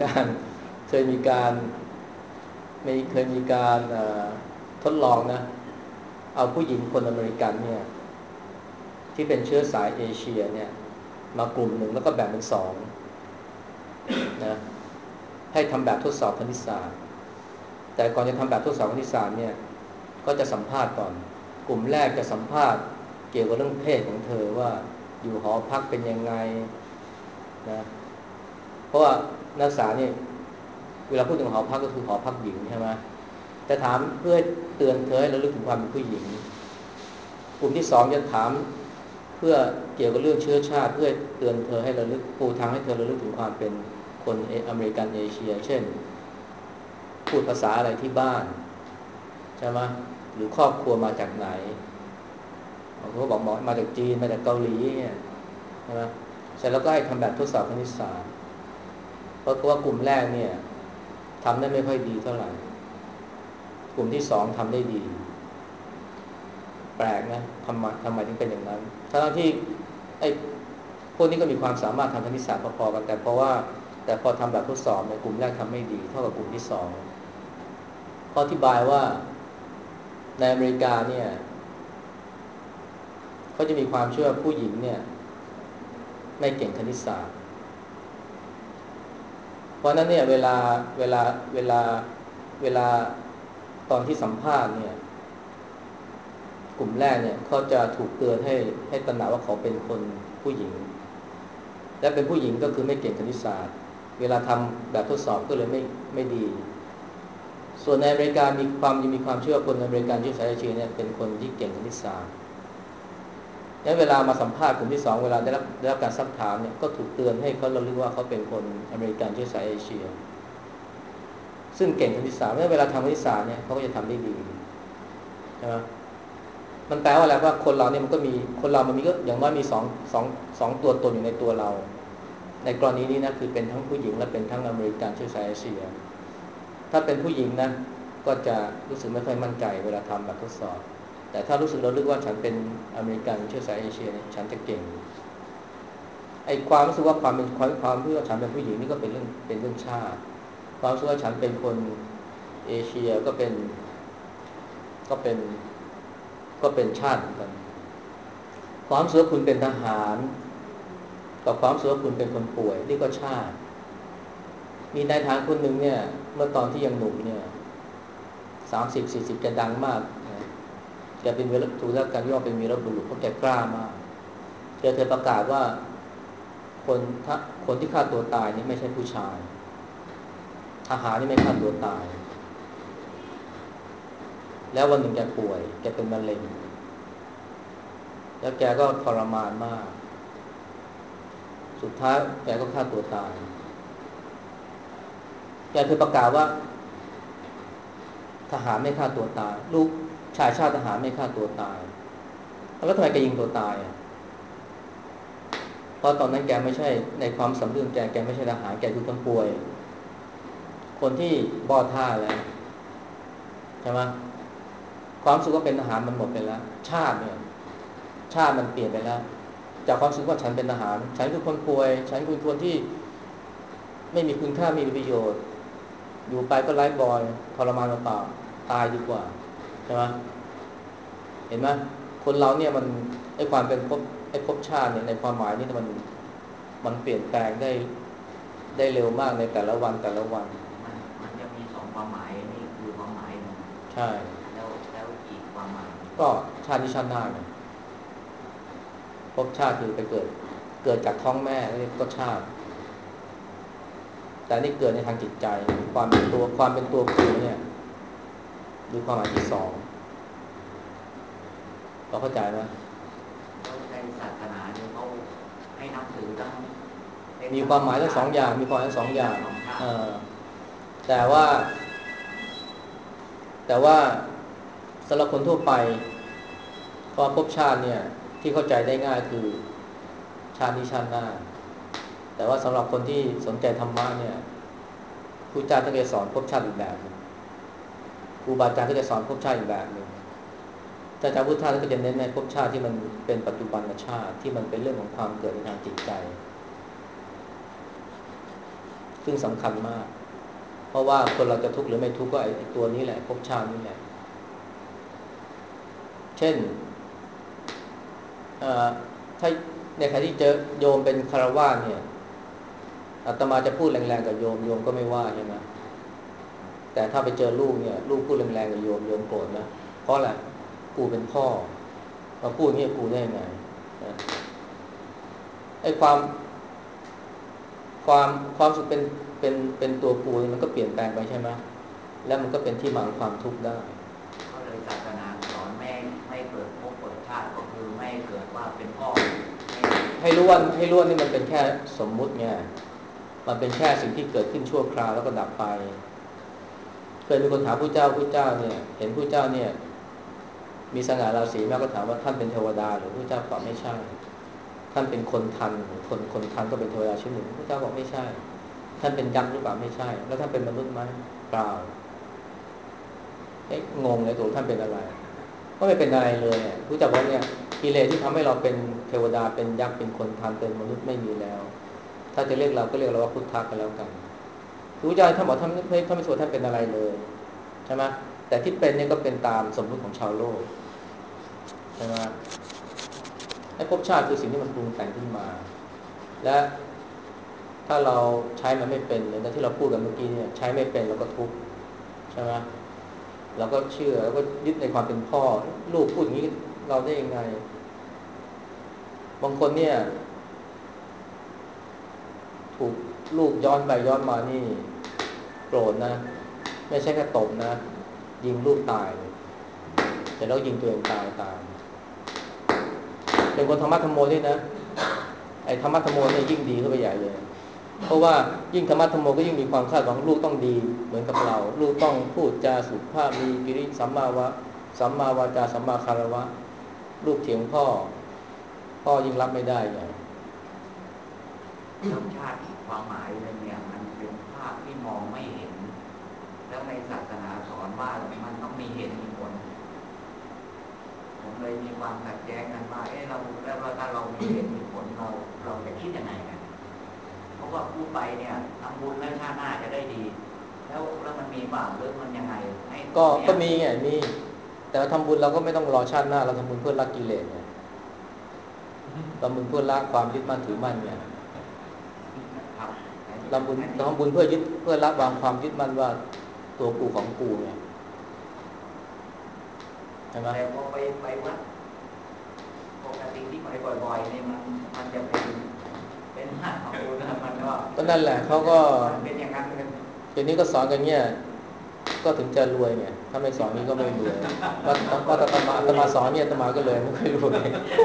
การทดลองนะเอาผู้หญิงคนอเมริกันเนี่ยที่เป็นเชื้อสายเอเชียเนี่ยมากลุ่มหนึ่งแล้วก็แบ่งเป็นสองนะให้ทำแบบทดสอบคณิตศาสตร์แต่ก่อนจะทำแบบทดสอบคณิตศาสตร์เนี่ยก็จะสัมภาษณ์ก่อนกลุ่มแรกจะสัมภาษณ์เกี่ยวกับเรื่องเพศของเธอว่าอยู่หอพักเป็นยังไงนะเพราะว่านักศึกษาเนี่ยเวลาพูดถึงหอพักก็คือหอพักหญิงใช่ไหมแต่ถามเพื่อเตือนเธอให้ระลึกถึงความเป็นผู้หญิงกลุ่มที่สองจะถามเพื่อเกี่ยวกับเรื่องเชื้อชาติเพื่อเตือนเธอให้ระลึกปูทางให้เธอระลึกถึงความเป็นคนอเมริกันเอเชียเช่นพูดภาษาอะไรที่บ้านใช่ไหมหรือครอบครัวมาจากไหนเขาบอกมาจากจีนมาจากเกาหลีเนี่ยใช่ไหมเสร็จแล้วก็ให้ทำแบบทดสอบคณิตศาสตร์เพราะว่ากลุ่มแรกเนี่ยทำได้ไม่ค่อยดีเท่าไหร่กลุ่มที่สองทำได้ดีแปลกนะทำไมถึงเป็นอย่างนั้นทั้งที่ไอ้พวกนี้ก็มีความสามารถทางคณิตศาสตร์พอๆกันแต่พอทำแบบทดสอบในกลุ่มแรกทำไม่ดีเท่ากับกลุ่มที่สองเขาอธิบายว่าในอเมริกาเนี่ยเขาจะมีความเชื่อผู้หญิงเนี่ยไม่เก่งคณิตศาสตร์เพราะนั้นเนี่ยเวลาตอนที่สัมภาษณ์เนี่ยกลุ่มแรกเนี่ยเขาจะถูกเตือนให้ตระหนักว่าเขาเป็นคนผู้หญิงและเป็นผู้หญิงก็คือไม่เก่งคณิตศาสตร์เวลาทำแบบทดสอบก็เลยไม่ดีส่วนในอเมริกามีความเชื่อคนอเมริกันเชื้อสายเอเชียเนี่ยเป็นคนที่เก่งคณิตศาสตร์และเวลามาสัมภาษณ์กลุ่มที่2เวลาได้รับการซักถามเนี่ยก็ถูกเตือนให้เขาระลึกว่าเขาเป็นคนอเมริกันเชื้อสายเอเชียซึ่งเก่งคณิตศาสตร์เวลาทำคณิตศาสตร์เนี่ยเขาก็จะทำได้ดีใช่ไหมมันแปลว่าอะไรว่าคนเราเนี่ยมันก็มีคนเรามันมีก็อย่างน้อยมีสองตัวตนอยู่ในตัวเราในกรณีนี้นะคือเป็นทั้งผู้หญิงและเป็นทั้งอเมริกันเชื้อสายเอเชียถ้าเป็นผู้หญิงนะก็จะรู้สึกไม่ค่อยมั่นใจเวลาทำแบบทดสอบแต่ถ้ารู้สึกระลึกว่าฉันเป็นอเมริกันเชื้อสายเอเชียเนี่ยฉันจะเก่งไอ้ความรู้สึกว่าความรู้ว่าฉันเป็นผู้หญิงนี่ก็เป็นเรื่องชาติความรู้สึกว่าฉันเป็นคนเอเชียก็เป็นชาติเหมือนกันความรู้สึกว่าคุณเป็นทหารกับความรู้สึกว่าคุณเป็นคนป่วยนี่ก็ชาติมีนายทหารคนหนึ่งเนี่ยเมื่อตอนที่ยังหนุ่มเนี่ย30-40แกดังมากนะแกเป็นถูกเรียกกันว่าเป็นวีรบุรุษเพราะแกกล้ามากแกเคยประกาศว่าคนที่ฆ่าตัวตายนี่ไม่ใช่ผู้ชายทหารนี่ไม่ฆ่าตัวตายแล้ววันหนึ่งแกป่วยแกเป็นมะเร็งแล้วแกก็ทรมานมากสุดท้ายแกก็ฆ่าตัวตายแกเคยประกาศว่าทหารไม่ฆ่าตัวตายลูกชายชาติทหารไม่ฆ่าตัวตายแล้วทำไมแกยิงตัวตายอ่ะเพราะตอนนั้นแกไม่ใช่ในความสำนึกแกไม่ใช่ทหารแกคือคนป่วยคนที่บอดท่าแล้วใช่ไหมความรู้สึกว่าเป็นทหารมันหมดไปแล้วชาติมันเปลี่ยนไปแล้วจากความรู้สึกว่าฉันเป็นทหารฉันคือคนป่วยฉันคือคนที่ไม่มีคุณค่าไม่มีประโยชน์อยู่ไปก็ไร้บอยทรมานเปล่าตายดีกว่าใช่ไหมเห็นไหมคนเราเนี่ยมันความเป็นภพชาติเนี่ยในความหมายนี่มันเปลี่ยนแปลงได้เร็วมากในแต่ละวันมันจะมี2ความหมายนี่คือความหมายหนึ่งใช่แล้วอีกความหมายก็ชาติที่ชาติหน้าเนี่ยภพชาติคือไปเกิดจากท้องแม่ก็ชาติแต่นี่เกิดในทางจิตใจความเป็นตัวกูเนี่ยดูความหมายที่2เราเข้าใจไหมแล้วในศาสนาเนี่ยเขาให้นับถือทั้งมีความหมายทั้ง2อย่างมีความหมายทั้ง2อย่างแต่ว่าสำหรับคนทั่วไปพอภพชาติเนี่ยที่เข้าใจได้ง่ายคือชาตินี้ชาติหน้าแต่ว่าสำหรับคนที่สนใจธรรมะเนี่ยครูอาจารย์ก็จะสอนภพชาติอีกแบบนึงครูบาอาจารย์ก็จะสอนภพชาติอีกแบบนึงอาจารย์พุทธะก็จะเน้นในภพชาติที่มันเป็นปัจจุบันชาติที่มันเป็นเรื่องของความเกิดในทางจิตใจซึ่งสำคัญมากเพราะว่าคนเราจะทุกข์หรือไม่ทุกข์ก็ไอ้ตัวนี้แหละภพชาตินี้แหละเช่นถ้าในขณะที่เจอโยมเป็นคฤหัสถ์เนี่ยอาตมาจะพูดแรงๆกับโยมก็ไม่ว่าใช่ไหมแต่ถ้าไปเจอลูกเนี่ยลูกพูดแรงๆกับโยมโกรธนะเพราะอะไรกูเป็นพ่อมาพูดอย่างนี้กูได้ไงไอ้ความสุขเป็นตัวกูมันก็เปลี่ยนแปลงไปใช่ไหมแล้วมันก็เป็นที่มาของความทุกข์ได้ก็เลยศาสนาสอนไม่เปิดภพเปิดชาติก็คือไม่เกิดว่าเป็นพ่อให้รู้ว่านี่มันเป็นแค่สมมุติไงมันเป็นแค่สิ่งที่เกิดขึ้นชั่วคราวแล้วก็ดับไปเคยมีคนถามพระเจ้าเนี่ยเห็นพระเจ้าเนี่ยมีสง่าราศีมากก็ถามว่าท่านเป็นเทวดาหรือพระเจ้าตอบไม่ใช่ท่านเป็นคนทันคนทันก็เป็นเทวดาชิ้นหนึ่งพระเจ้าบอกไม่ใช่ท่านเป็นยักษ์หรือเปล่าไม่ใช่แล้วท่านเป็นมนุษย์ไหมเปล่างงเลยตัวท่านเป็นอะไรก็ไม่เป็นอะไรเลยพระเจ้าบอกเนี่ยกิเลสที่ทำให้เราเป็นเทวดาเป็นยักษ์เป็นคนทันเป็นมนุษย์ไม่มีแล้วถ้าจะเรียกเราก็เรียกเราว่าพุทธะกันแล้วกันพระเจ้าท่านบอกท่านไม่สวดท่านเป็นอะไรเลยใช่ไหมแต่ที่เป็นเนี่ยก็เป็นตามสมมติของชาวโลกใช่ไหมไอ้ภพชาติคือสิ่งที่มันปรุงแต่งขึ้นมาและถ้าเราใช้มันไม่เป็นอย่างที่เราพูดกันเมื่อกี้เนี่ยใช้ไม่เป็นเราก็ทุกข์ใช่ไหมเราก็เชื่อแล้วก็ยึดในความเป็นพ่อลูกพูดอย่างนี้เราได้ยังไงบางคนเนี่ยถูกลูกย้อนไปย้อนมานี่โกรธนะไม่ใช่แค่ตบนะยิงลูกตายแต่แล้วยิงตัวเองตายเป็นคนธรรมะธรรมโมด้วยนะไอ้ธรรมะธรรมโมเนี่ยยิ่งดีเข้าไปใหญ่เลยเพราะว่ายิ่งธรรมะธรรมโมก็ยิ่งมีความคาดหวังลูกต้องดีเหมือนกับเราลูกต้องพูดจาสุภาพมีกิริสัมมาวาจาสัมมาคารวะลูกเถียงพ่อยิ่งรับไม่ได้ไงธรรมชาติอีกความหมายหนึงเนี่ยมันเป็นภาพที่มองไม่เห็นแล้วในศาสนาสอนว่ามันต้องมีเหตุมีผลผมเลยมีความขัดแย้งกันว่าเราแล้วถ้าเรามีเหตุมีผลเราจะคิดยังไงกันเพราะว่าพูดไปเนี่ยทำบุญแล้วชาติหน้าจะได้ดีแล้วมันมีบาปหรือมันยังไงให้ก็มีไงมีแต่ทำบุญเราก็ไม่ต้องรอชาติหน้าเราทำบุญเพื่อละกิเลสไงทำบุญเพื่อละความยึดมั่นถือมั่นเนี่ยทำบุญเพื่อละวางความยึดมั่นว่าตัวกูของกูไงใช่ไหมแต่พอไปวัดปกติที่ไปบ่อยๆนี่มันจะเป็นมากของบุญนะมันก็นั่นแหละเขาก็เป็นอย่างนั้นเดี๋ยวนี้ก็สอนกันเนี่ยก็ถึงจะรวยไงถ้าไม่สอนนี้ก็ไม่รวยว่าตมาสอนเนี่ยตมาก็เลยไม่ค่อยรวย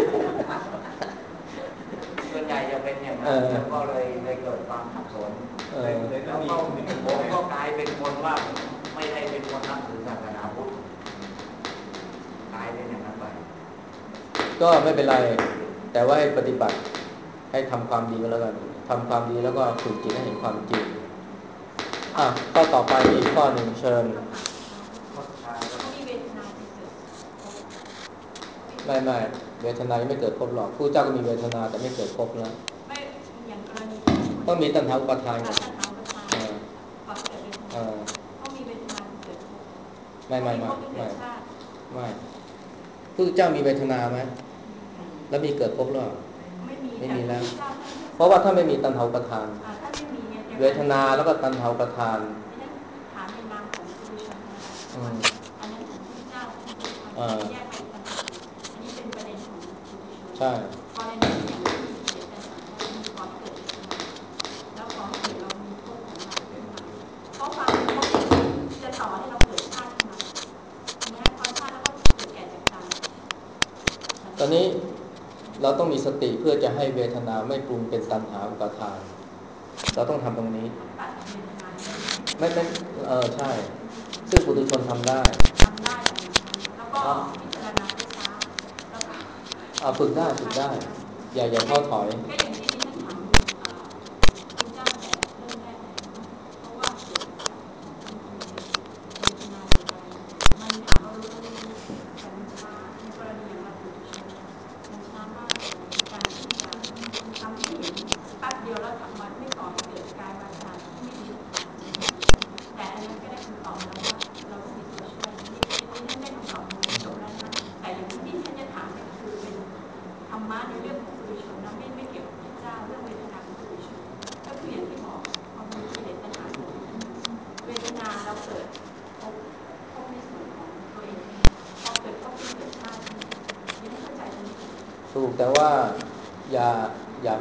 ส่วนใหญ่จะเป็นอย่างนั้นแล้วก็เลยเกิดความสับสนแล้วก็ผมก็กลายเป็นคนว่าไม่ได้เป็นคนนับถือศาสนาพุทธกลายเป็นอย่างนั้นไปก็ไม่เป็นไรแต่ว่าให้ปฏิบัติให้ทำความดีก็แล้วกันทำความดีแล้วก็ฝึกจิตให้เห็นความจริงข้อต่อไปอีกข้อหนึ่งเชิญไม่เวทนายังไม่เกิดครบหรอกผู้เจ้าก็มีเวทนาแต่ไม่เกิดครบนะไม่อย่างกรณีต้องมีตัณหาอุปาทานก่อนต้องมีเวทนาเกิดไม่ผู้เจ้ามีเวทนาไหมแล้วมีเกิดครบหรอไม่มีแล้วเพราะว่าถ้าไม่มีตัณหาอุปาทานเวทนาแล้วก็ตัณหาอุปาทานถามในนามของปุถุชนอันนั้นของพระเจ้าแยกไปอีกต่างหากอันนี้เป็นประเด็นของปุถุชนใช่กรณีอย่างที่เกิดปัญหาว่ามีก่อนเกิดขึ้นมาแล้วพอเกิดเรามีภพของเราขึ้นมาเพราะความเป็นภพจะต่อให้เราเกิดชาติขึ้นมาอันนี้พอชาติแล้วก็เกิดแก่เจ็บตายตอนนี้เราต้องมีสติเพื่อจะให้เวทนาไม่ปรุงเป็นตัณหาอุปาทานเราต้องทำตรงนี้ไม่ใช่ซึ่งปุถุชนทำได้แล้วก็พิจารณาช้าแล้วก็ฝึกได้อย่าท้อถอยก็อย่างที่ดิฉันถามคุณเจ้าแต่เริ่มแรกเลยเพราะว่าเกิดจากเวทนาหรืออะไรมันถามว่ารู้แต่มันช้าในกรณีอย่างเราปุถุชนมันช้ามากในการที่จะทำให้เห็นแป๊บเดียวแล้วทำมันไม่ก่อให้เกิดกายวาจาที่ไม่ดีแต่อันนั้นก็ได้คำตอบแล้วว่าเราต้องมีตัวช่วยนี่ท่านได้คำตอบนี้จบแล้วนะแต่อย่างที่ฉันจะถามเนี่ยคือเป็นธรรมะในเรื่องของปุถุชนนะไม่เกี่ยวกับพระเจ้าเรื่องเวทนาของปุถุชนก็คืออย่างที่บอกพอมีกิเลสตัณหาเกิดขึ้นเวทนาเราเกิดพบในส่วนของตัวเองพอเกิดพบเกิดชาตินี่เข้าใจตรงนี้ถูกแต่ว่าอย่า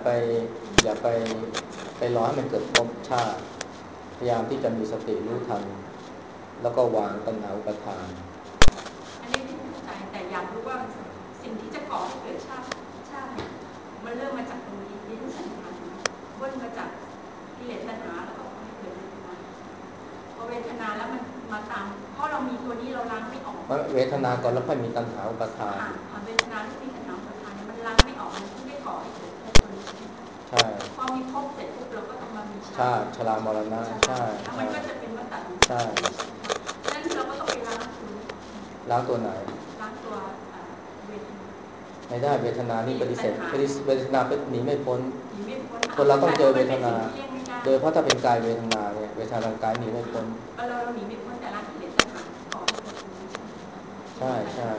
ไปรอให้มันเกิดภพชาติพยายามที่จะมีสติรู้ทันแล้วก็วางตัณหาอุปาทานอันนี้ที่เข้าใจแต่อยากรู้ว่าสิ่งที่จะก่อให้เกิดชาติมันเริ่มมาจากตรงนี้ที่สันนิษฐานว่ามาจากกิเลสตัณหาแล้วก็ก่อให้เกิดเวทนาพอเวทนาแล้วมันมาตามเพราะเรามีตัวนี้เราล้างไม่ออกเวทนาก่อนแล้วค่อยมีตัณหาอุปาทานเวทนาที่มีตัณหาอุปาทานมันล้างไม่ออกมันเพิ่งได้ก่อให้เกิดภพตัวนี้ใช่พอมีภพเสร็จปุ๊บเราก็ต้องมามีชาติชรามรณะใช่แล้วมันก็จะเป็นวัฏฏะใช่นั้นเราก็ต้องไปล้างตัวนี้ล้างตัวไหนล้างตัวเวทนาไม่ได้เวทนานี่ปฏิเสธเวทนาหนีไม่พ้นคนเราต้องเจอเวทนาโดยเพราะถ้าเป็นกายเวทนาเนี่ยเวทนาทางกายหนีไม่พ้นเราหนีไม่พ้นแต่ล้างกิเลสตัณหาก่อให้เกิดตรงนี้ใช่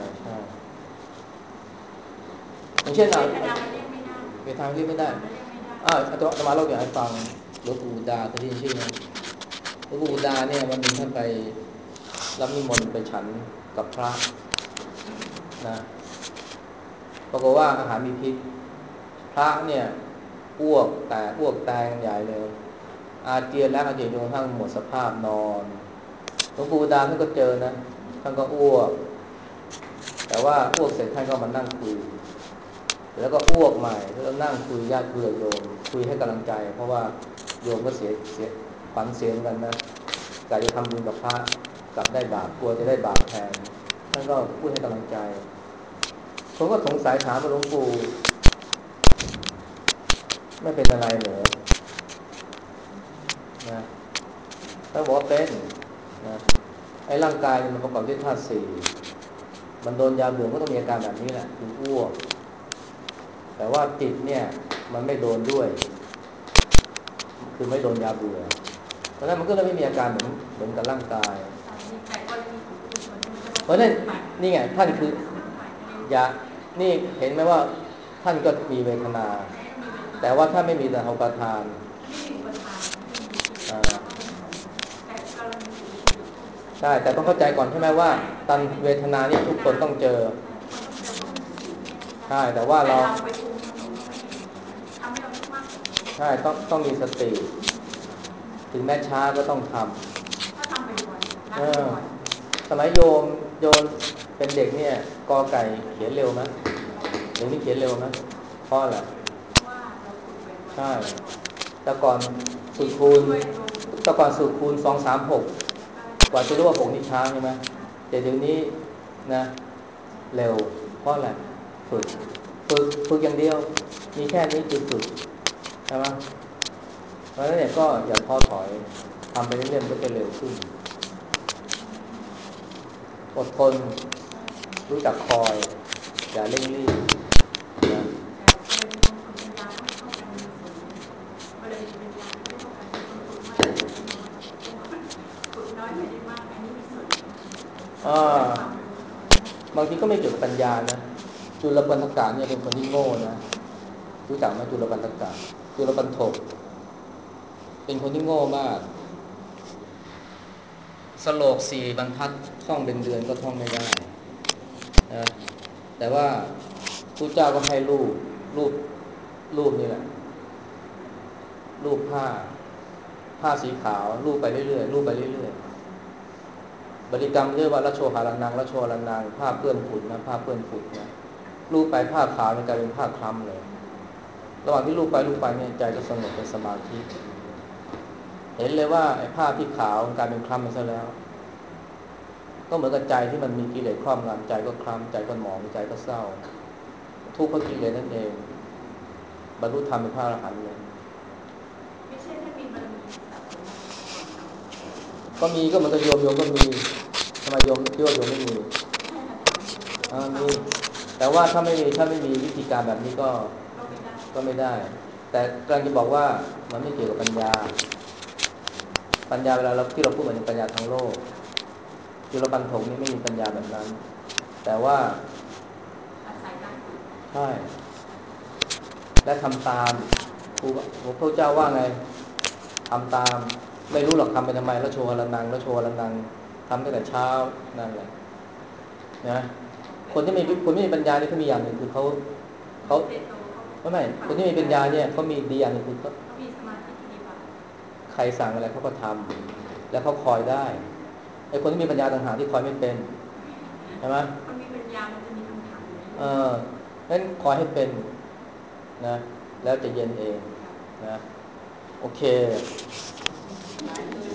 อย่างเช่นเวทนามันเรียกไม่ได้เวทนาเรียกไม่ได้อาตมาเราอยากให้ฟังหลวงปู่ดาเคยได้ยินชื่อไหมหลวงปู่ดาเนี่ยวันนึงท่านไปรับนิมนต์ไปฉันกับพระนะปรากฏว่าอาหารมีพิษพระเนี่ยอ้วกแตกใหญ่เลยอาเจียนแล้วอาเจียนจนกระทั่งหมดสภาพนอนหลวงปู่ดาท่านก็เจอนะท่านก็อ้วกแต่ว่าอ้วกเสร็จท่านก็มานั่งคุยแล้วก็อ้วกใหม่แล้วนั่งคุยญาติคุยกับโยมคุยให้กำลังใจเพราะว่าโยมก็เสียขวัญเสียกันนะกะจะทำบุญกับพระกลับได้บาปกลัวจะได้บาปแทนท่านก็พูดให้กำลังใจผมก็สงสัยถามว่าหลวงปู่ไม่เป็นอะไรเหรอนะท่านบอกว่าเป็นนะไอ้ร่างกายมันประกอบด้วยธาตุสี่มันโดนยาเบื่อก็ต้องมีอาการแบบนี้แหละคืออ้วกแต่ว่าจิตเนี่ยมันไม่โดนด้วยคือไม่โดนยาเบื่อเพราะฉะนั้นมันก็เลยไม่มีอาการเหมือนกับร่างกายเพราะฉะนั้นนี่ไงท่านคือยานี่เห็นไหมว่าท่านก็มีเวทนาแต่ว่าถ้าไม่มีแต่อุปทานใช่แต่ต้องเข้าใจก่อนใช่ไหมว่าตัณเวทนานี่ทุกคนต้องเจอใช่แต่ว่าเราใช่ต้องมีสติถึงแม้ช้าก็ต้องทำสมัยโยมเป็นเด็กเนี่ยกอไก่เขียนเร็วไหมเดี๋ยวนี้เขียนเร็วไหมเพราะอะไรใช่แต่ก่อนสูตรคูณ2 3 6กว่าจะรู้ว่า6นี่ช้าใช่ไหมแต่เดี๋ยวนี้นะเร็วเพราะอะไรฝึกอย่างเดียวมีแค่นี้คือฝึกใช่ไหมเพราะฉะนั้นเนี่ยก็อย่าท้อถอยทำไปเรื่อยๆมันก็จะเร็วขึ้นอดทนรู้จักคอยอย่าเร่งรีบนะบางทีก็ไม่เกี่ยวกับปัญญานะจุลปันธกะเนี่ยเป็นคนที่โง่นะรู้จักไหมจุลปันธกะจุลปันถกเป็นคนที่โง่มากสโลก4 บรรทัดท่องเป็นเดือนก็ท่องไม่ได้นะแต่ว่าพระเจ้าก็ให้รูปนี่แหละรูปผ้าสีขาวรูปไปเรื่อยๆรูปไปเรื่อยๆบริกรรมเรียกว่าละโชหารันังละโชหารันังผ้าเปื้อนฝุ่นนะผ้าเปื้อนฝุ่นนะรูปไปผ้าขาวมันกลายเป็นผ้าคล้ำเลยระหว่างที่รูปไปเนี่ยใจก็สงบเป็นสมาธิเห็นเลยว่าไอ้ผ้าที่ขาวมันกลายเป็นคล้ำไปซะแล้วก็เหมือนกับใจที่มันมีกิเลสครอบงำใจก็คล้ำใจก็หมองใจก็เศร้าทุกข์เพราะกิเลสนั่นเองบรรลุธรรมเป็นพระอรหันต์เลยไม่ใช่ถ้ามีบารมีสะสมก็มีก็เหมือนกับโยมก็มีทำไมโยมไม่มีมีแต่ว่าถ้าไม่มีวิธีการแบบนี้ก็ไม่ได้แต่กำลังจะบอกว่ามันไม่เกี่ยวกับปัญญาเวลาเราที่เราพูดถึงปัญญาทางโลกจุลปันถงนี่ไม่มีปัญญาแบบนั้นแต่ว่าใช่และทำตามครูพระเจ้าว่าไงทำตามไม่รู้หรอกทำไปทำไมแล้วโชว์ละนังทำตั้งแต่เช้านั่นแหละนะคนที่ไม่มีปัญญานี่เขามีอย่างหนึ่งคือเขาไม่คนที่มีปัญญาเนี่ยเขามีดีอย่างหนึ่งคือเขาใครสั่งอะไรเขาก็ทำแล้วเขาคอยได้ไอ้คนที่มีปัญญาต่างหากที่คอยไม่เป็นใช่ไหมคนมีปัญญามันจะมีคำถามนั้นคอยให้เป็นนะแล้วจะเย็นเองนะโอเค